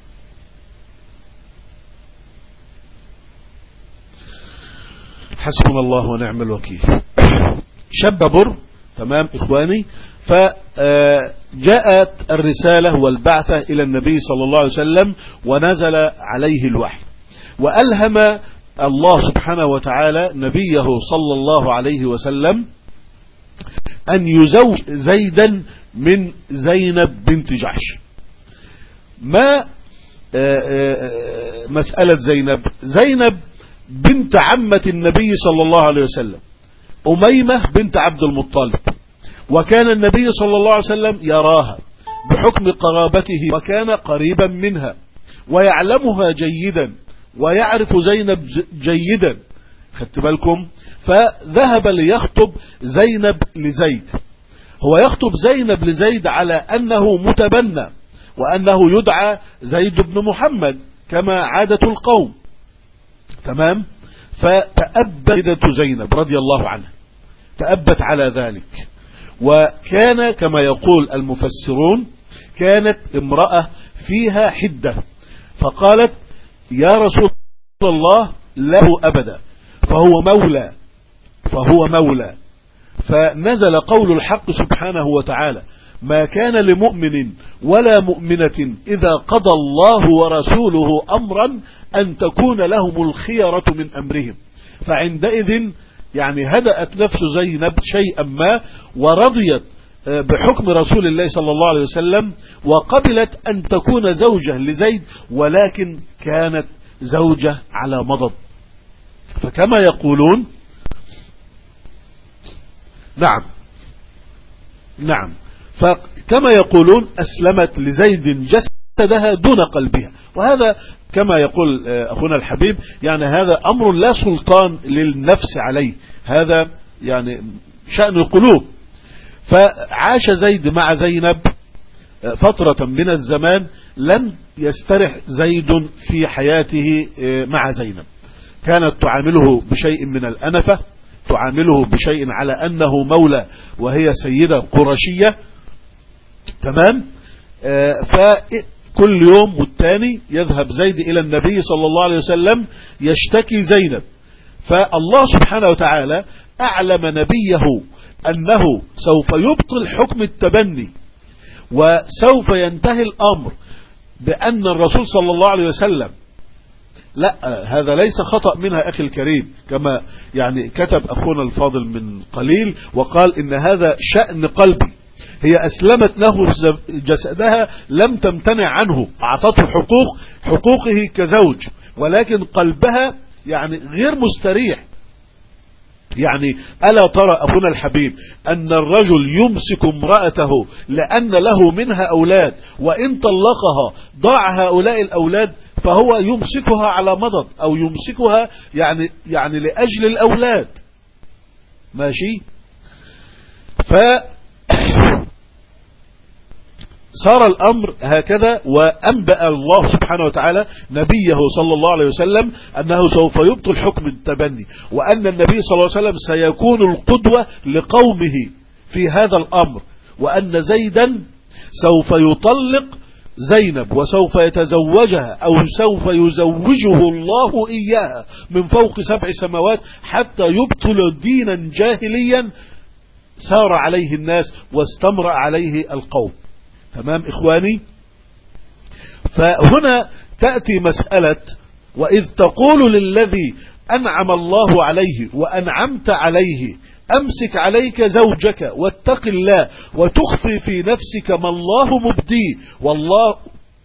حسبنا الله ونعم الوكيل. شب بر. تمام إخواني؟ فجاءت الرسالة والبعثة إلى النبي صلى الله عليه وسلم ونزل عليه الوحي، وألهم الله سبحانه وتعالى نبيه صلى الله عليه وسلم أن يزوج زيدا من زينب بنت جحش. ما مسألة زينب بنت عمة النبي صلى الله عليه وسلم، أميمة بنت عبد المطلب، وكان النبي صلى الله عليه وسلم يراها بحكم قرابته وكان قريبا منها ويعلمها جيدا ويعرف زينب جيدا. خدت بالكم؟ فذهب ليخطب زينب لزيد. هو يخطب زينب لزيد على أنه متبنى وأنه يدعى زيد بن محمد كما عادة القوم. تمام؟ فتأبت زينب رضي الله عنها، تأبت على ذلك. وكان كما يقول المفسرون كانت امرأة فيها حدة، فقالت: يا رسول الله له أبدا، فهو مولى. فنزل قول الحق سبحانه وتعالى: ما كان لمؤمن ولا مؤمنة إذا قضى الله ورسوله أمرا أن تكون لهم الخيرة من أمرهم. فعندئذ يعني هدأت نفس زينب شيئا ما ورضيت بحكم رسول الله صلى الله عليه وسلم، وقبلت أن تكون زوجة لزيد، ولكن كانت زوجة على مضض. فكما يقولون نعم فكما يقولون أسلمت لزيد جسدها دون قلبها. وهذا كما يقول أخونا الحبيب يعني هذا أمر لا سلطان للنفس عليه، هذا يعني شأن القلوب. فعاش زيد مع زينب فترة من الزمان لم يسترح زيد في حياته مع زينب، كانت تعامله بشيء من الأنفة، تعامله بشيء على أنه مولى وهي سيدة قرشية، تمام. فكل يوم والتاني يذهب زيد إلى النبي صلى الله عليه وسلم يشتكي زينب. فالله سبحانه وتعالى أعلم نبيه أنه سوف يبطل حكم التبني، وسوف ينتهي الأمر بأن الرسول صلى الله عليه وسلم، لا هذا ليس خطأ منها أخي الكريم، كما يعني كتب أخونا الفاضل من قليل وقال إن هذا شأن قلبي، هي أسلمت له جسدها لم تمتنع عنه، أعطته حقوقه كزوج، ولكن قلبها يعني غير مستريح. يعني ألا ترى أخونا الحبيب أن الرجل يمسك امرأته لأن له منها أولاد، وإن طلقها ضاع هؤلاء الأولاد، فهو يمسكها على مضض أو يمسكها يعني لأجل الأولاد، ماشي. صار الأمر هكذا، وأنبأ الله سبحانه وتعالى نبيه صلى الله عليه وسلم أنه سوف يبطل حكم التبني، وأن النبي صلى الله عليه وسلم سيكون القدوة لقومه في هذا الأمر، وأن زيدا سوف يطلق زينب وسوف يتزوجها أو سوف يزوجه الله إياها من فوق 7 سماوات حتى يبطل دينا جاهليا سار عليه الناس واستمر عليه القوم. تمام إخواني. فهنا تأتي مسألة وإذ تقول للذي أنعم الله عليه وأنعمت عليه أمسك عليك زوجك واتق الله وتخفي في نفسك ما الله مبديه والله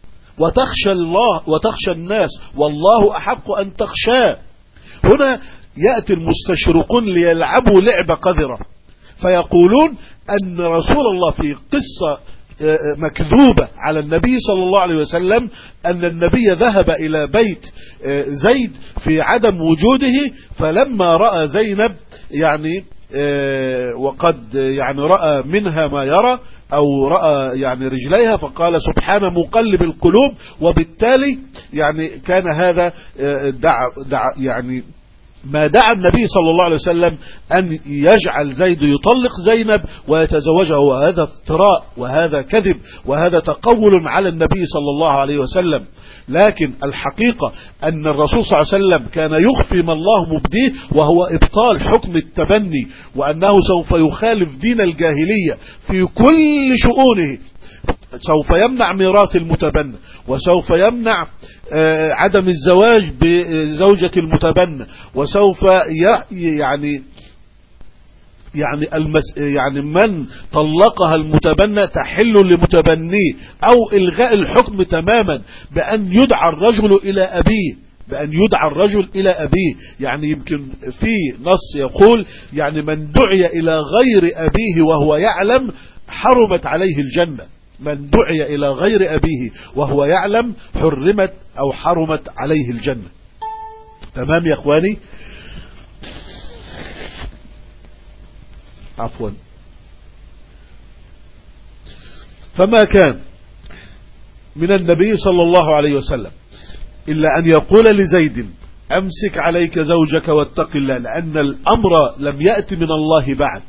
وتخشى الناس والله أحق أن تخشاه. هنا يأتي المستشرقون ليلعبوا لعبة قذرة، فيقولون أن رسول الله في قصة مكذوبة على النبي صلى الله عليه وسلم أن النبي ذهب إلى بيت زيد في عدم وجوده، فلما رأى زينب يعني وقد يعني رأى منها ما يرى أو رأى يعني رجليها فقال سبحان مقلب القلوب، وبالتالي يعني كان هذا يعني ما دعا النبي صلى الله عليه وسلم أن يجعل زيد يطلق زينب ويتزوجها، وهذا افتراء وهذا كذب وهذا تقول على النبي صلى الله عليه وسلم. لكن الحقيقة أن الرسول صلى الله عليه وسلم كان يخفي ما الله مبديه، وهو إبطال حكم التبني، وأنه سوف يخالف دين الجاهلية في كل شؤونه، سوف يمنع ميراث المتبنى، وسوف يمنع عدم الزواج بزوجة المتبنى، وسوف يعني من طلقها المتبنى تحل لمتبنيه، أو إلغاء الحكم تماما بأن يدعى الرجل إلى أبيه. يعني يمكن في نص يقول يعني من دعي إلى غير أبيه وهو يعلم حرمت عليه الجنة، من دعي إلى غير أبيه وهو يعلم حرمت عليه الجنة. تمام يا أخواني. عفوا. فما كان من النبي صلى الله عليه وسلم إلا أن يقول لزيد أمسك عليك زوجك واتق الله، لأن الأمر لم يأتي من الله بعد.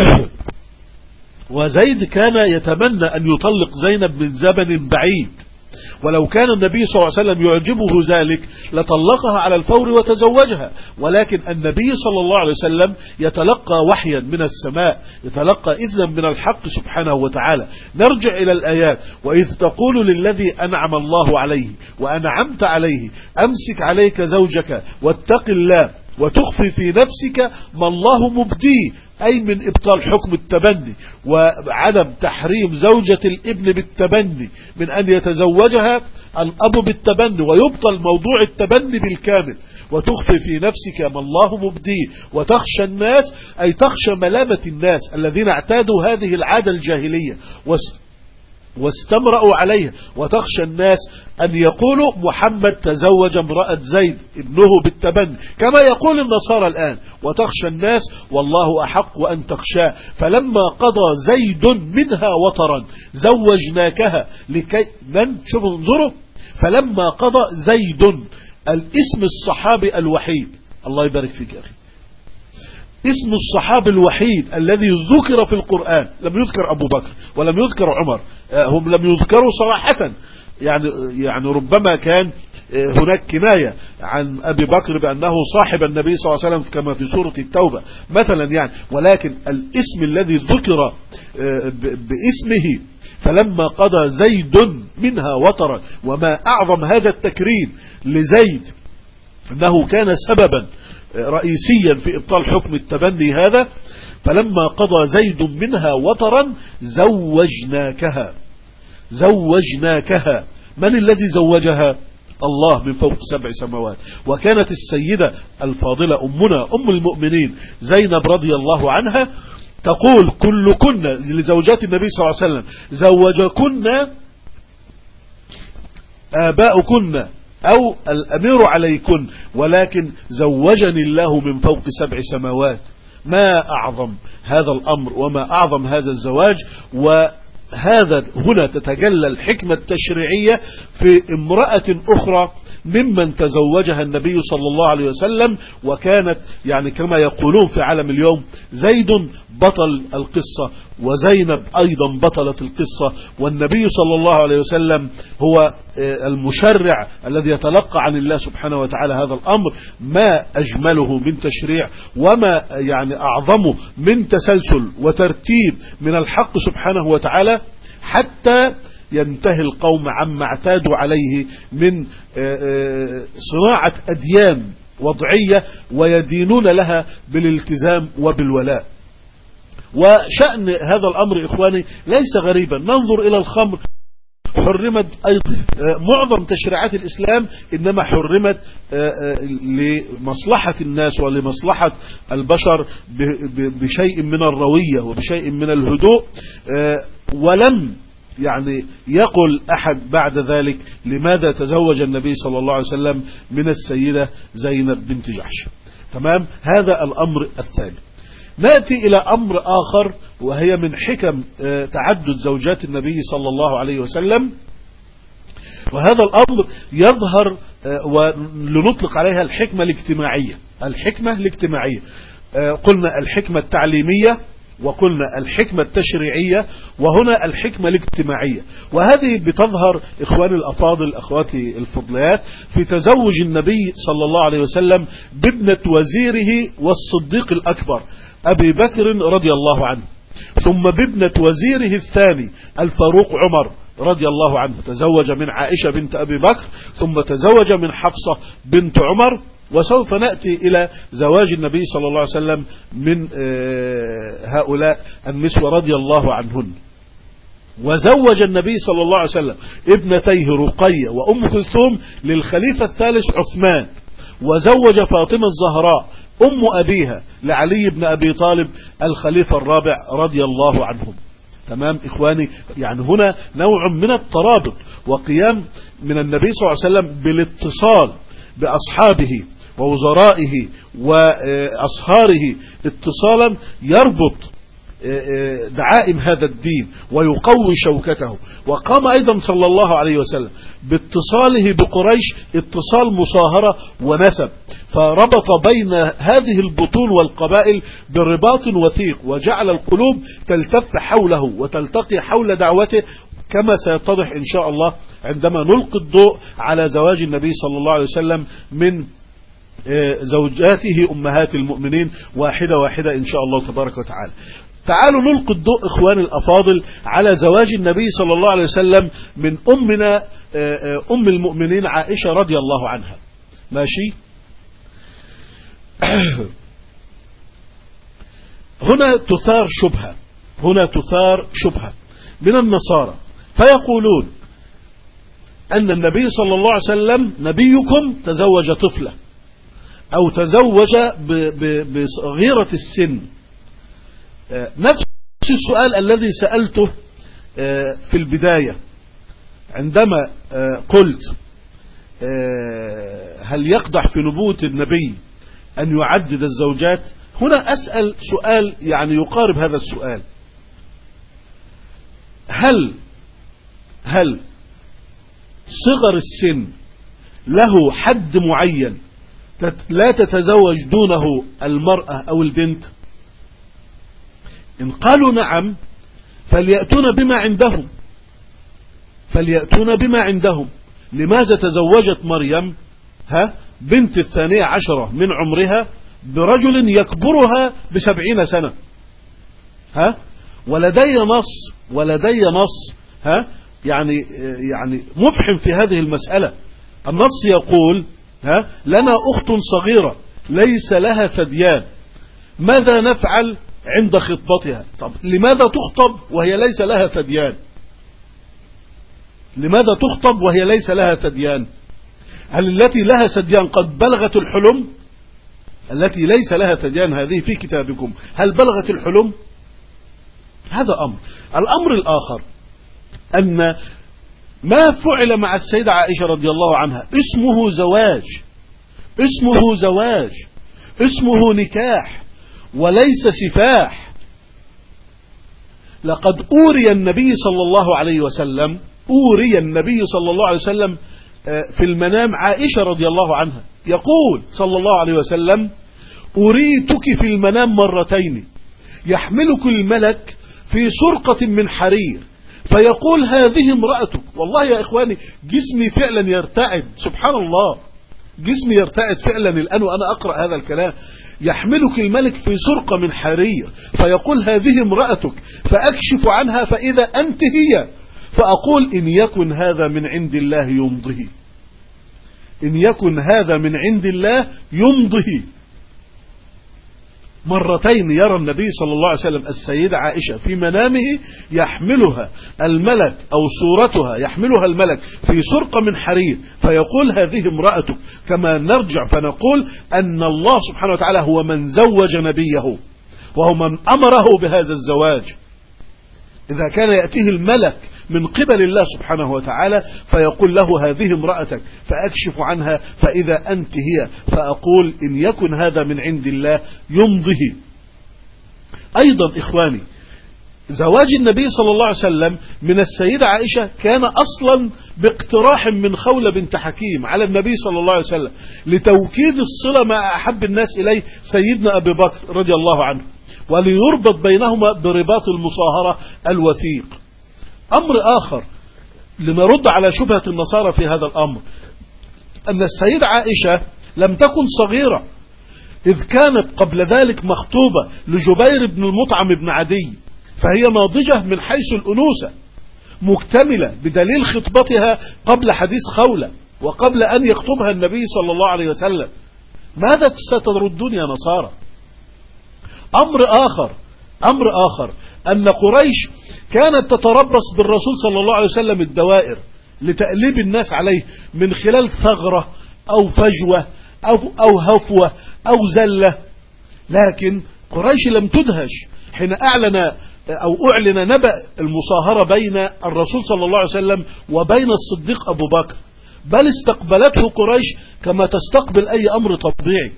وزيد كان يتمنى أن يطلق زينب من زمن بعيد، ولو كان النبي صلى الله عليه وسلم يعجبه ذلك لطلقها على الفور وتزوجها، ولكن النبي صلى الله عليه وسلم يتلقى وحيا من السماء، يتلقى إذنا من الحق سبحانه وتعالى. نرجع إلى الآيات: وإذ تقول للذي أنعم الله عليه وأنعمت عليه أمسك عليك زوجك واتق الله وتخفي في نفسك ما الله مبديه، أي من إبطال حكم التبني وعدم تحريم زوجة الابن بالتبني من أن يتزوجها الأب بالتبني، ويبطل موضوع التبني بالكامل. وتخفي في نفسك ما الله مبديه وتخشى الناس، أي تخشى ملامة الناس الذين اعتادوا هذه العادة الجاهلية واستمرأوا عليها، وتخشى الناس أن يقولوا محمد تزوج امرأة زيد ابنه بالتبني كما يقول النصارى الآن، وتخشى الناس والله أحق أن تخشاه. فلما قضى زيد منها وطرا زوجناكها لكي شوفوا انظروا، فلما قضى زيد الاسم الصحابي الوحيد، الله يبارك فيك يا أخي، اسم الصحابي الوحيد الذي ذكر في القرآن، لم يذكر أبو بكر ولم يذكر عمر، هم لم يذكروا صراحة، يعني ربما كان هناك كناية عن أبي بكر بأنه صاحب النبي صلى الله عليه وسلم كما في سورة التوبة مثلا يعني، ولكن الاسم الذي ذكر باسمه فلما قضى زيد منها وطرا، وما أعظم هذا التكريم لزيد أنه كان سببا رئيسيا في إبطال حكم التبني هذا. فلما قضى زيد منها وطرا زوجناكها. من الذي زوجها؟ الله من فوق 7 سماوات. وكانت السيدة الفاضلة أمنا أم المؤمنين زينب رضي الله عنها تقول: كلكن لزوجات النبي صلى الله عليه وسلم زوجكن آباؤكن أو الأمير عليكن، ولكن زوجني الله من فوق 7 سماوات. ما أعظم هذا الأمر وما أعظم هذا الزواج. وهذا هنا تتجلى الحكمة التشريعية في امرأة أخرى ممن تزوجها النبي صلى الله عليه وسلم، وكانت يعني كما يقولون في عالم اليوم زيد بطل القصة وزينب أيضا بطلة القصة، والنبي صلى الله عليه وسلم هو المشرع الذي يتلقى عن الله سبحانه وتعالى هذا الأمر. ما أجمله من تشريع وما يعني أعظمه من تسلسل وترتيب من الحق سبحانه وتعالى، حتى ينتهي القوم عما اعتادوا عليه من صناعة أديان وضعية ويدينون لها بالالتزام وبالولاء. وشأن هذا الأمر إخواني ليس غريبا. ننظر إلى الخمر، حرمت أيضا معظم تشريعات الإسلام، إنما حرمت لمصلحة الناس ولمصلحة البشر بشيء من الروية وبشيء من الهدوء، ولم يعني يقول أحد بعد ذلك لماذا تزوج النبي صلى الله عليه وسلم من السيدة زينب بنت جحش. تمام. هذا الأمر الثاني. نأتي إلى أمر آخر، وهي من حكم تعدد زوجات النبي صلى الله عليه وسلم، وهذا الأمر يظهر ولنطلق عليها الحكمة الاجتماعية. الحكمة الاجتماعية، قلنا الحكمة التعليمية، وقلنا الحكمة التشريعية، وهنا الحكمة الاجتماعية. وهذه بتظهر إخواني الأفاضل أخواتي الفضليات في تزوج النبي صلى الله عليه وسلم بابنة وزيره والصديق الأكبر أبي بكر رضي الله عنه، ثم بابنة وزيره الثاني الفاروق عمر رضي الله عنه. تزوج من عائشة بنت أبي بكر، ثم تزوج من حفصة بنت عمر. وسوف نأتي إلى زواج النبي صلى الله عليه وسلم من هؤلاء النسوة رضي الله عنهن. وزوج النبي صلى الله عليه وسلم ابنتيه رقية وأم كلثوم للخليفة الثالث عثمان، وزوج فاطمة الزهراء أم أبيها لعلي بن أبي طالب الخليفة الرابع رضي الله عنهم. تمام إخواني، يعني هنا نوع من الترابط وقيام من النبي صلى الله عليه وسلم بالاتصال بأصحابه ووزرائه وأصهاره اتصالا يربط دعائم هذا الدين ويقوي شوكته. وقام أيضا صلى الله عليه وسلم باتصاله بقريش اتصال مصاهرة ونسب، فربط بين هذه البطون والقبائل برباط وثيق، وجعل القلوب تلتف حوله وتلتقي حول دعوته كما سيتضح إن شاء الله عندما نلقي الضوء على زواج النبي صلى الله عليه وسلم من زوجاته أمهات المؤمنين واحدة واحدة إن شاء الله تبارك وتعالى. تعالوا نلقي الضوء إخواني الأفاضل على زواج النبي صلى الله عليه وسلم من أمنا أم المؤمنين عائشة رضي الله عنها. ماشي. هنا تثار شبهة من النصارى، فيقولون أن النبي صلى الله عليه وسلم نبيكم تزوج طفلة أو تزوج بصغيرة السن. نفس السؤال الذي سألته في البداية عندما قلت هل يقدح في نبوة النبي أن يعدد الزوجات؟ هنا أسأل سؤال يعني يقارب هذا السؤال: هل صغر السن له حد معين لا تتزوج دونه المرأة أو البنت؟ إن قالوا نعم فليأتون بما عندهم. لماذا تزوجت مريم بنت 12 من عمرها برجل يكبرها ب70 سنة؟ ولدي نص يعني مفحم في هذه المسألة. النص يقول لنا أخت صغيرة ليس لها ثديان، ماذا نفعل عند خطبتها؟ طب لماذا تخطب وهي ليس لها ثديان؟ هل التي لها ثديان قد بلغت الحلم؟ التي ليس لها ثديان هذه في كتابكم هل بلغت الحلم؟ هذا أمر. الأمر الآخر أن ما فعل مع السيدة عائشة رضي الله عنها اسمه زواج، اسمه نكاح وليس سفاح. لقد أوري النبي صلى الله عليه وسلم في المنام عائشة رضي الله عنها، يقول صلى الله عليه وسلم: أريتك في المنام مرتين، يحملك الملك في سرقة من حرير فيقول هذه امرأتك. والله يا إخواني جسمي فعلا يرتعد، سبحان الله، جسمي يرتعد فعلا الآن وأنا أقرأ هذا الكلام. يحملك الملك في سرقة من حرير فيقول هذه امرأتك، فأكشف عنها فإذا أنت هي، فأقول إن يكن هذا من عند الله يمضه. مرتين يرى النبي صلى الله عليه وسلم السيدة عائشة في منامه يحملها الملك أو صورتها يحملها الملك في سرقة من حرير فيقول هذه امرأتك. كما نرجع فنقول أن الله سبحانه وتعالى هو من زوج نبيه وهو من أمره بهذا الزواج. إذا كان يأتيه الملك من قبل الله سبحانه وتعالى فيقول له هذه امرأتك، فأكشف عنها فإذا أنت هي، فأقول إن يكن هذا من عند الله يمضه. أيضا إخواني زواج النبي صلى الله عليه وسلم من السيدة عائشة كان أصلا باقتراح من خولة بنت حكيم على النبي صلى الله عليه وسلم لتوكيد الصلة مع أحب الناس إليه سيدنا أبي بكر رضي الله عنه، وليربط بينهما برباط المصاهرة الوثيق. أمر آخر لنرد على شبهة النصارى في هذا الأمر، أن السيدة عائشة لم تكن صغيرة، إذ كانت قبل ذلك مخطوبة لجبير بن المطعم بن عدي، فهي ناضجة من حيث الأنوثة مكتملة بدليل خطبتها قبل حديث خولة وقبل أن يخطبها النبي صلى الله عليه وسلم. ماذا ستردون يا نصارى؟ أمر آخر أن قريش كانت تتربص بالرسول صلى الله عليه وسلم الدوائر لتأليب الناس عليه من خلال ثغرة أو فجوة أو هفوة أو زلة، لكن قريش لم تدهش حين أعلن نبأ المصاهرة بين الرسول صلى الله عليه وسلم وبين الصديق أبو بكر، بل استقبلته قريش كما تستقبل أي أمر طبيعي.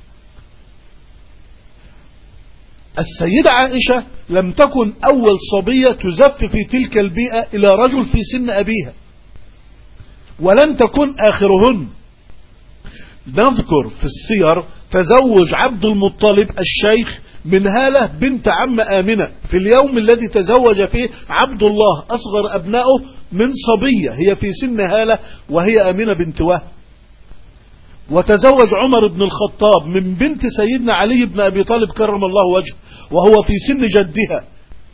السيدة عائشة لم تكن أول صبية تزف في تلك البيئة إلى رجل في سن أبيها، ولن تكن آخرهن. نذكر في السير تزوج عبد المطلب الشيخ من هالة بنت عم آمنة في اليوم الذي تزوج فيه عبد الله أصغر أبنائه من صبية هي في سن هالة وهي آمنة بنت وهب. وتزوج عمر بن الخطاب من بنت سيدنا علي بن أبي طالب كرم الله وجهه وهو في سن جدها.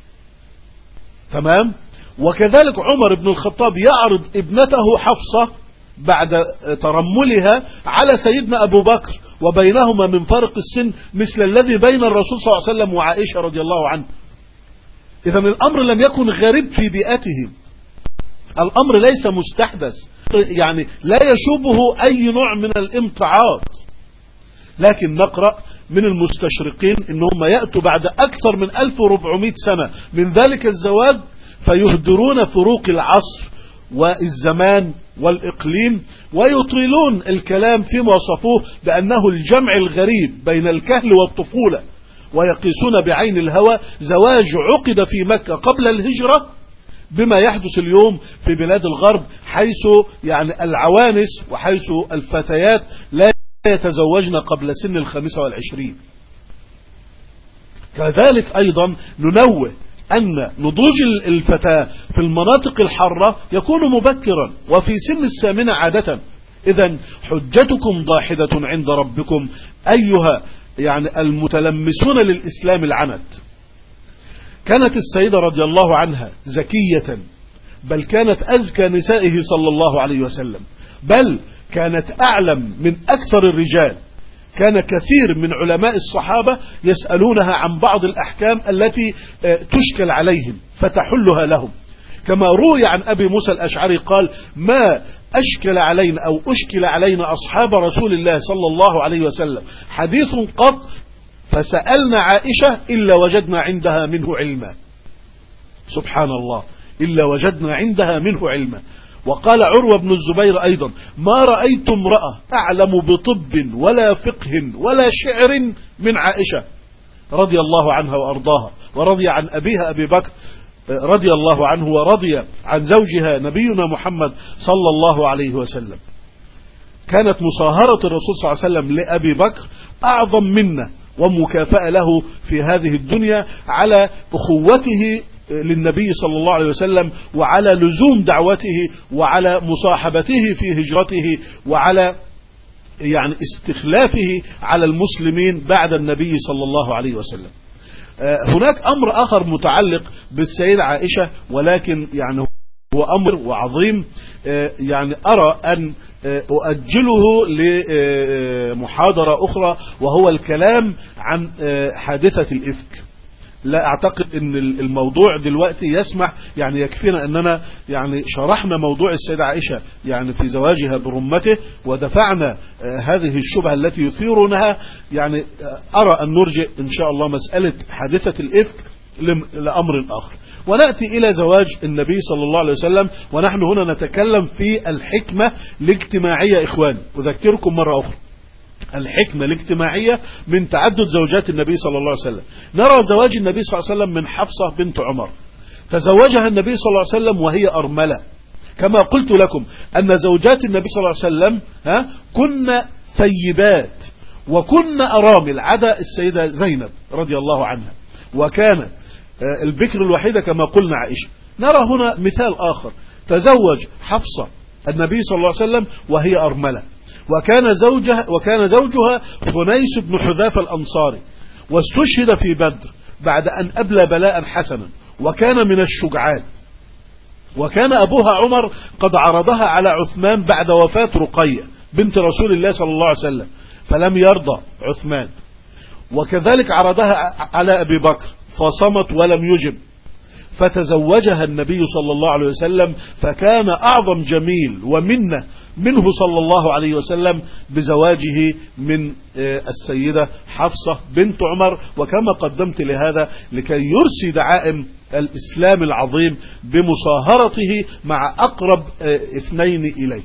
تمام. وكذلك عمر بن الخطاب يعرض ابنته حفصة بعد ترملها على سيدنا أبو بكر وبينهما من فرق السن مثل الذي بين الرسول صلى الله عليه وسلم وعائشة رضي الله عنه. إذا الأمر لم يكن غريب في بيئتهم، الأمر ليس مستحدث، يعني لا يشوبه أي نوع من الامتعاض. لكن نقرأ من المستشرقين إنهم يأتوا بعد أكثر من 1400 سنة من ذلك الزواج فيهدرون فروق العصر والزمان والإقليم ويطيلون الكلام فيما وصفوه بأنه الجمع الغريب بين الكهل والطفولة، ويقيسون بعين الهوى زواج عقد في مكة قبل الهجرة بما يحدث اليوم في بلاد الغرب، حيث يعني العوانس وحيث الفتيات لا يتزوجن قبل سن 25. كذلك أيضا ننوه أن نضوج الفتاة في المناطق الحارة يكون مبكرا وفي سن 8 عادة. إذا حجتكم ضاحدة عند ربكم أيها يعني المتلمسون للإسلام العنت. كانت السيدة رضي الله عنها زكية، بل كانت أزكى نسائه صلى الله عليه وسلم، بل كانت أعلم من أكثر الرجال. كان كثير من علماء الصحابة يسألونها عن بعض الأحكام التي تشكل عليهم فتحلها لهم، كما روي عن أبي موسى الأشعري قال: ما أشكل علينا أو أشكل علينا أصحاب رسول الله صلى الله عليه وسلم حديث قط فسألنا عائشة إلا وجدنا عندها منه علما. سبحان الله، إلا وجدنا عندها منه علما. وقال عروة بن الزبير أيضا: ما رأيت امرأة أعلم بطب ولا فقه ولا شعر من عائشة رضي الله عنها وأرضاها، ورضي عن أبيها أبي بكر رضي الله عنه، ورضي عن زوجها نبينا محمد صلى الله عليه وسلم. كانت مصاهرة الرسول صلى الله عليه وسلم لأبي بكر أعظم منة ومكافأة له في هذه الدنيا على أخوته للنبي صلى الله عليه وسلم، وعلى لزوم دعوته، وعلى مصاحبته في هجرته، وعلى يعني استخلافه على المسلمين بعد النبي صلى الله عليه وسلم. هناك أمر آخر متعلق بالسيدة عائشة، ولكن يعني هو أمر وعظيم، يعني أرى أن أؤجله لمحاضرة أخرى، وهو الكلام عن حادثة الإفك. لا أعتقد أن الموضوع دلوقتي يسمح، يعني يكفينا أننا يعني شرحنا موضوع السيدة عائشة يعني في زواجها برمته، ودفعنا هذه الشبهة التي يثيرونها. يعني أرى أن نرجع إن شاء الله مسألة حادثة الإفك لأمر آخر، ونأتي إلى زواج النبي صلى الله عليه وسلم. ونحن هنا نتكلم في الحكمة الاجتماعية. إخواني، أذكركم مرة أخرى، الحكمة الاجتماعية من تعدد زوجات النبي صلى الله عليه وسلم. نرى زواج النبي صلى الله عليه وسلم من حفصة بنت عمر، تزوجها النبي صلى الله عليه وسلم وهي أرملة. كما قلت لكم أن زوجات النبي صلى الله عليه وسلم كن ثيبات وكن أرامل، عدا السيدة زينب رضي الله عنها، وكان البكر الوحيدة كما قلنا عائشة. نرى هنا مثال آخر، تزوج حفصة النبي صلى الله عليه وسلم وهي أرملة، وكان زوجها خنيس بن حذافة الأنصاري، واستشهد في بدر بعد أن أبلى بلاء حسنا، وكان من الشجعان. وكان أبوها عمر قد عرضها على عثمان بعد وفاة رقية بنت رسول الله صلى الله عليه وسلم، فلم يرضى عثمان. وكذلك عرضها على أبي بكر فصمت ولم يجب، فتزوجها النبي صلى الله عليه وسلم، فكان أعظم جميل ومنه منه صلى الله عليه وسلم بزواجه من السيدة حفصة بنت عمر. وكما قدمت لهذا لكي يرسي دعائم الإسلام العظيم بمصاهرته مع أقرب اثنين إليه.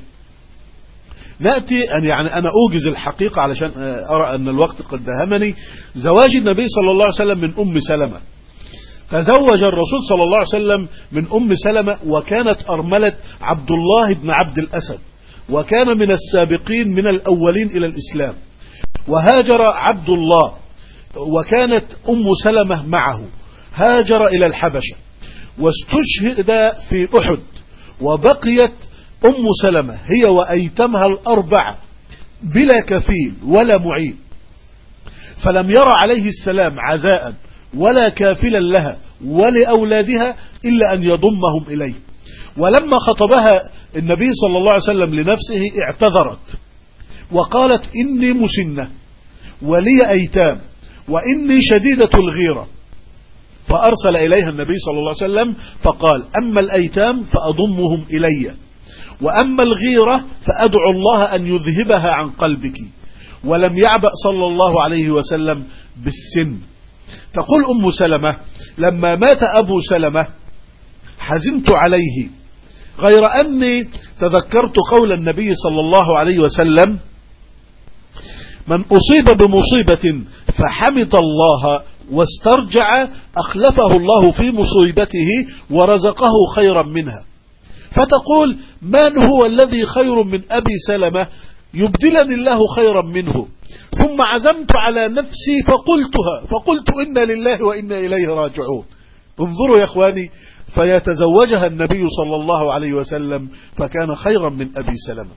نأتي يعني أنا أوجز الحقيقة علشان أرى أن الوقت قد داهمني. زواج النبي صلى الله عليه وسلم من أم سلمة، تزوج الرسول صلى الله عليه وسلم من أم سلمة، وكانت أرملة عبد الله بن عبد الأسد، وكان من السابقين من الأولين إلى الإسلام. وهاجر عبد الله وكانت أم سلمة معه، هاجر إلى الحبشة واستشهد في أحد، وبقيت أم سلمة هي وأيتمها الأربعة بلا كفيل ولا معين، فلم يرى عليه السلام عزاء ولا كافلا لها ولأولادها إلا أن يضمهم إليه. ولما خطبها النبي صلى الله عليه وسلم لنفسه اعتذرت وقالت إني مسنة ولي أيتام وإني شديدة الغيرة، فأرسل إليها النبي صلى الله عليه وسلم فقال أما الأيتام فأضمهم إلي، وأما الغيرة فأدعو الله أن يذهبها عن قلبك. ولم يعبأ صلى الله عليه وسلم بالسن. تقول أم سلمة لما مات أبو سلمة حزنت عليه، غير أني تذكرت قول النبي صلى الله عليه وسلم من أصيب بمصيبة فحمد الله واسترجع أخلفه الله في مصيبته ورزقه خيرا منها. فتقول من هو الذي خير من أبي سلمة يبدلني الله خيرا منه؟ ثم عزمت على نفسي فقلت إنا لله وإنا إليه راجعون. انظروا يا إخواني، فيتزوجها النبي صلى الله عليه وسلم فكان خيرا من أبي سلمة.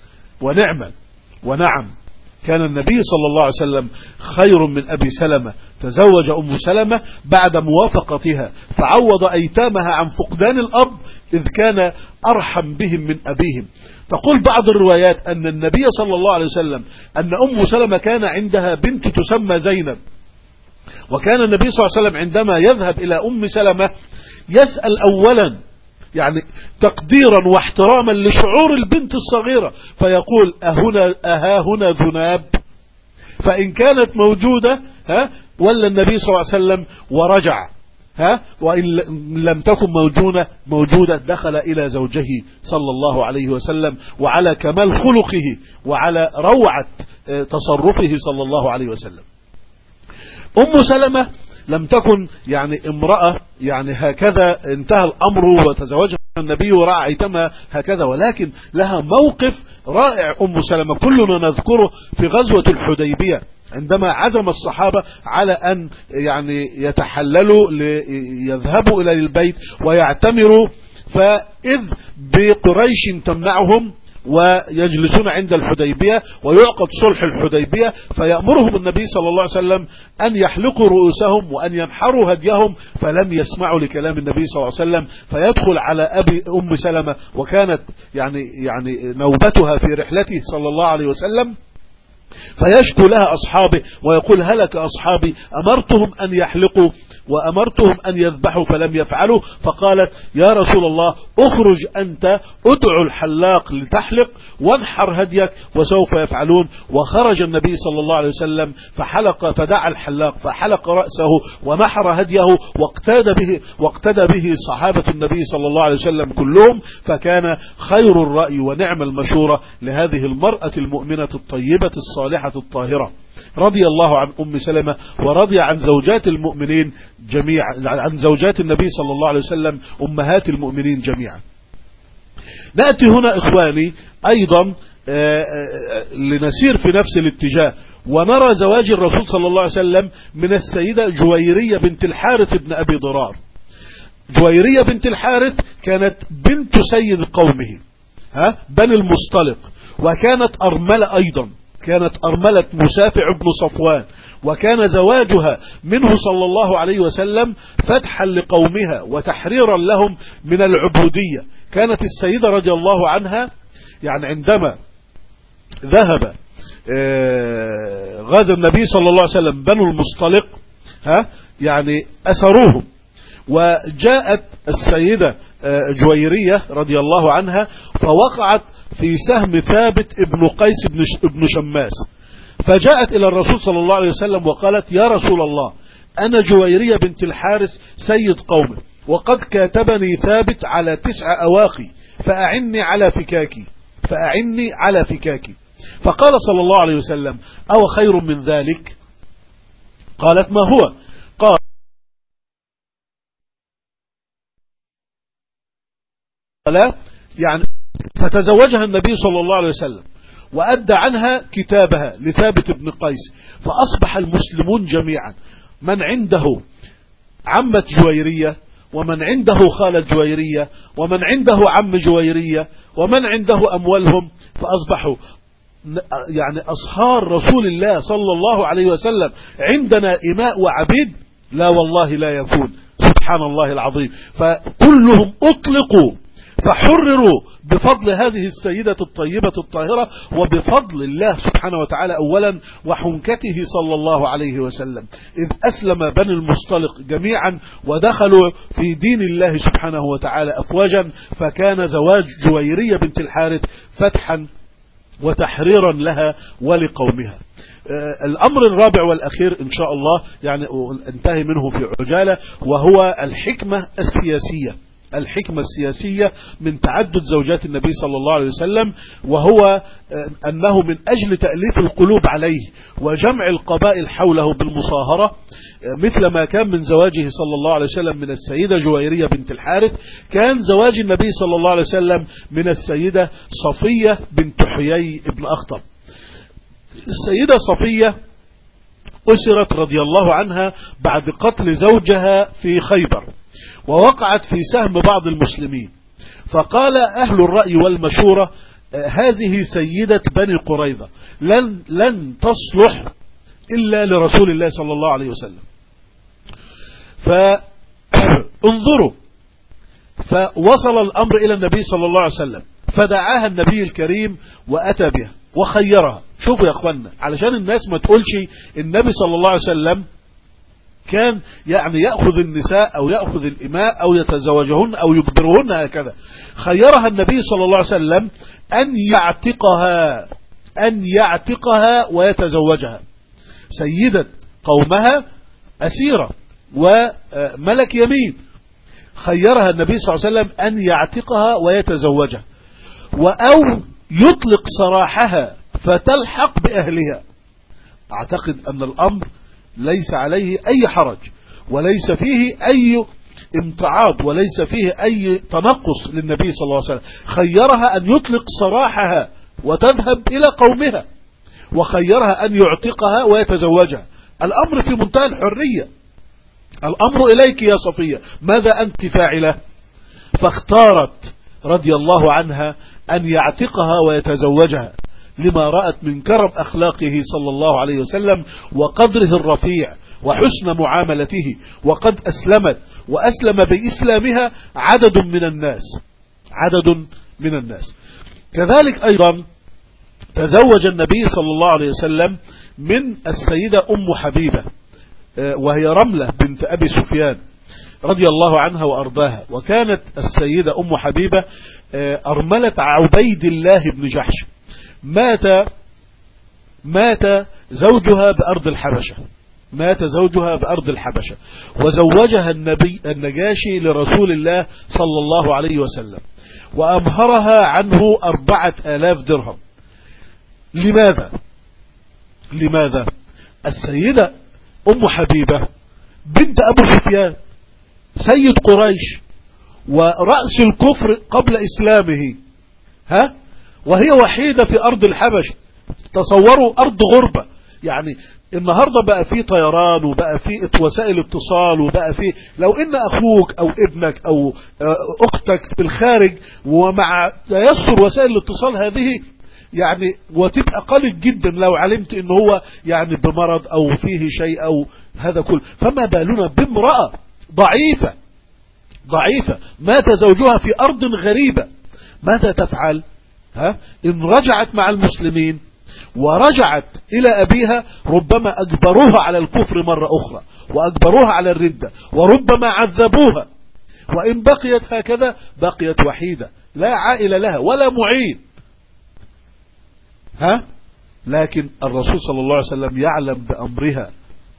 ونعم كان النبي صلى الله عليه وسلم خير من أبي سلمة. تزوج أم سلمة بعد موافقتها فعوض أيتامها عن فقدان الأب إذ كان أرحم بهم من أبيهم. تقول بعض الروايات أن النبي صلى الله عليه وسلم أن أم سلمة كان عندها بنت تسمى زينب، وكان النبي صلى الله عليه وسلم عندما يذهب إلى أم سلمة يسأل أولا يعني تقديرا واحتراما لشعور البنت الصغيرة فيقول أها هنا ذناب؟ فإن كانت موجودة ولا النبي صلى الله عليه وسلم ورجع، وإن لم تكن موجودة دخل إلى زوجه صلى الله عليه وسلم وعلى كمال خلقه وعلى روعة تصرفه صلى الله عليه وسلم. أم سلمة لم تكن يعني امرأة يعني هكذا انتهى الأمر وتزوجها النبي ورعى أيتامها هكذا، ولكن لها موقف رائع أم سلمة كلنا نذكره في غزوة الحديبية عندما عزم الصحابة على أن يعني يتحللوا ليذهبوا إلى البيت ويعتمروا، فإذ بقريش تمنعهم ويجلسون عند الحديبية ويعقد صلح الحديبية، فيأمرهم النبي صلى الله عليه وسلم أن يحلقوا رؤوسهم وأن ينحروا هديهم، فلم يسمعوا لكلام النبي صلى الله عليه وسلم، فيدخل على أبي أم سلمة وكانت يعني نوبتها في رحلته صلى الله عليه وسلم، فيشكو لها أصحابه ويقول هلك أصحابي أمرتهم أن يحلقوا وأمرتهم أن يذبحوا فلم يفعلوا. فقالت يا رسول الله اخرج أنت ادعو الحلاق لتحلق وانحر هديك وسوف يفعلون. وخرج النبي صلى الله عليه وسلم فدعا الحلاق فحلق رأسه ونحر هديه واقتدى به صحابة النبي صلى الله عليه وسلم كلهم، فكان خير الرأي ونعم المشورة لهذه المرأة المؤمنة الطيبة الصالحة الطاهرة. رضي الله عن أم سلمة ورضي عن زوجات المؤمنين جميعا، عن زوجات النبي صلى الله عليه وسلم أمهات المؤمنين جميعا. نأتي هنا إخواني أيضا لنسير في نفس الاتجاه ونرى زواج الرسول صلى الله عليه وسلم من السيدة جويرية بنت الحارث بن أبي ضرار. جويرية بنت الحارث كانت بنت سيد قومه بني المصطلق، وكانت أرملة أيضا، كانت أرملة مسافع بن صفوان، وكان زواجها منه صلى الله عليه وسلم فتحا لقومها وتحريرا لهم من العبودية. كانت السيدة رضي الله عنها يعني عندما ذهب غزا النبي صلى الله عليه وسلم بنو المصطلق يعني أسروهم، وجاءت السيدة جويرية رضي الله عنها فوقعت في سهم ثابت ابن قيس ابن شماس، فجاءت إلى الرسول صلى الله عليه وسلم وقالت يا رسول الله أنا جويرية بنت الحارث سيد قومي، وقد كاتبني ثابت على 9 أواخي فأعني على فكاكي. فقال صلى الله عليه وسلم أو خير من ذلك؟ قالت ما هو؟ قال يعني فتزوجها النبي صلى الله عليه وسلم وأدى عنها كتابها لثابت بن قيس، فأصبح المسلمون جميعا من عنده عمة جويرية، ومن عنده خالة جويرية، ومن عنده عم جويرية، ومن عنده أموالهم، فأصبحوا يعني أصهار رسول الله صلى الله عليه وسلم عندنا إماء وعبيد. لا والله لا يكون، سبحان الله العظيم. فكلهم أطلقوا فحرروا بفضل هذه السيدة الطيبة الطاهرة، وبفضل الله سبحانه وتعالى أولا، وحنكته صلى الله عليه وسلم، إذ أسلم بني المصطلق جميعا ودخلوا في دين الله سبحانه وتعالى أفواجا، فكان زواج جويرية بنت الحارث فتحا وتحريرا لها ولقومها. الأمر الرابع والأخير إن شاء الله يعني انتهي منه في عجالة، وهو الحكمة السياسية. الحكمة السياسية من تعدد زوجات النبي صلى الله عليه وسلم، وهو أنه من أجل تأليف القلوب عليه وجمع القبائل حوله بالمصاهرة، مثل ما كان من زواجه صلى الله عليه وسلم من السيدة جويرية بنت الحارث، كان زواج النبي صلى الله عليه وسلم من السيدة صفية بنت حيي بن أخطب. السيدة صفية أسرت رضي الله عنها بعد قتل زوجها في خيبر، ووقعت في سهم بعض المسلمين، فقال أهل الرأي والمشورة هذه سيدة بني قريظة لن تصلح إلا لرسول الله صلى الله عليه وسلم، فانظروا. فوصل الأمر إلى النبي صلى الله عليه وسلم، فدعاها النبي الكريم وأتى بها وخيرها. شوفوا يا أخوانا، علشان الناس ما تقولش النبي صلى الله عليه وسلم كان يعني يأخذ النساء أو يأخذ الإماء أو يتزوجهن أو يجبرهن هكذا. خيرها النبي صلى الله عليه وسلم أن يعتقها ويتزوجها، سيدة قومها أسيرة وملك يمين. خيرها النبي صلى الله عليه وسلم أن يعتقها ويتزوجها، أو يطلق سراحها فتلحق بأهلها. أعتقد أن الأمر ليس عليه أي حرج، وليس فيه أي امتعاض، وليس فيه أي تنقص للنبي صلى الله عليه وسلم. خيرها أن يطلق سراحها وتذهب إلى قومها، وخيرها أن يعتقها ويتزوجها. الأمر في منتهى الحرية. الأمر إليك يا صفية، ماذا أنت فاعلة؟ فاختارت رضي الله عنها أن يعتقها ويتزوجها، لما رأت من كرم أخلاقه صلى الله عليه وسلم وقدره الرفيع وحسن معاملته، وقد أسلمت وأسلم بإسلامها عدد من الناس. كذلك أيضا تزوج النبي صلى الله عليه وسلم من السيدة أم حبيبة، وهي رملة بنت أبي سفيان رضي الله عنها وأرضاها. وكانت السيدة أم حبيبة أرملة عبيد الله بن جحش، مات زوجها بأرض الحبشة، وزوجها النجاشي لرسول الله صلى الله عليه وسلم، وأمهرها عنه 4000 درهم. لماذا؟ السيدة أم حبيبة بنت أبو سفيان سيد قريش ورأس الكفر قبل إسلامه، وهي وحيدة في أرض الحبشة. تصوروا أرض غربة، يعني النهاردة بقى في طيران، وبقى في وسائل اتصال، وبقى في لو إن أخوك أو ابنك أو أختك في الخارج، ومع تيسر وسائل الاتصال هذه يعني، وتبقى قليل جدا لو علمت إنه هو يعني بمرض أو فيه شيء أو هذا كله، فما بالنا بامرأة ضعيفة مات زوجها في أرض غريبة، ماذا تفعل؟ إن رجعت مع المسلمين ورجعت إلى أبيها، ربما أجبروها على الكفر مرة أخرى، وأجبروها على الردة، وربما عذبوها. وإن بقيت هكذا بقيت وحيدة لا عائل لها ولا معين. لكن الرسول صلى الله عليه وسلم يعلم بأمرها،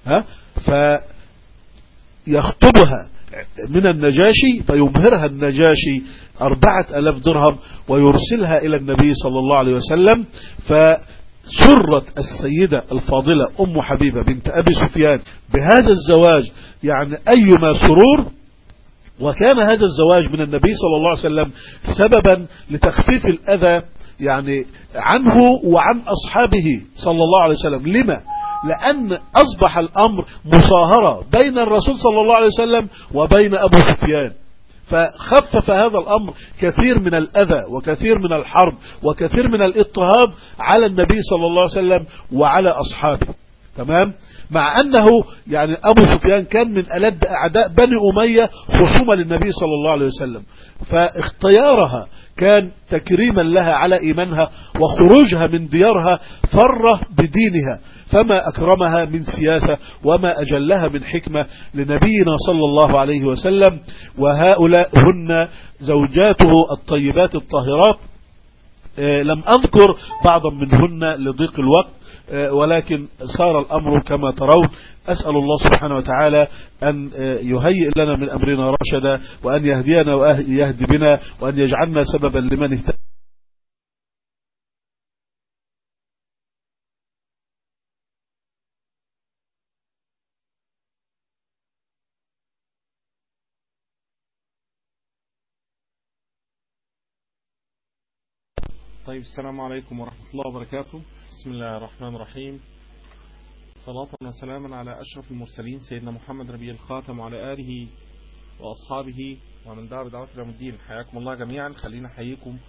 فيخطبها من النجاشي، فيمهرها النجاشي 4000 درهم ويرسلها إلى النبي صلى الله عليه وسلم. فسرت السيدة الفاضلة أم حبيبة بنت أبي سفيان بهذا الزواج، يعني أيما سرور. وكان هذا الزواج من النبي صلى الله عليه وسلم سببا لتخفيف الأذى يعني عنه وعن أصحابه صلى الله عليه وسلم. لما؟ لأن أصبح الأمر مصاهرة بين الرسول صلى الله عليه وسلم وبين أبو سفيان، فخفف هذا الأمر كثير من الأذى وكثير من الحرب وكثير من الاضطهاد على النبي صلى الله عليه وسلم وعلى أصحابه. تمام؟ مع أنه يعني أبو سفيان كان من ألد أعداء بني أمية خصومة للنبي صلى الله عليه وسلم، فاختيارها كان تكريما لها على إيمانها وخروجها من ديارها فرة بدينها، فما أكرمها من سياسة وما أجلها من حكمة لنبينا صلى الله عليه وسلم. وهؤلاء هن زوجاته الطيبات الطاهرات. لم أذكر بعضا منهن لضيق الوقت، ولكن صار الأمر كما ترون. أسأل الله سبحانه وتعالى أن يهيئ لنا من أمرنا رشدا، وأن يهدينا ويهدي بنا، وأن يجعلنا سببا لمن اهتدى. طيب، السلام عليكم ورحمة الله وبركاته. بسم الله الرحمن الرحيم. صلاة وسلاما على أشرف المرسلين سيدنا محمد نبي الخاتم وعلى آله وأصحابه ومن دعا بدعوته إلى يوم الدين. حياكم الله جميعا. خلينا أحييكم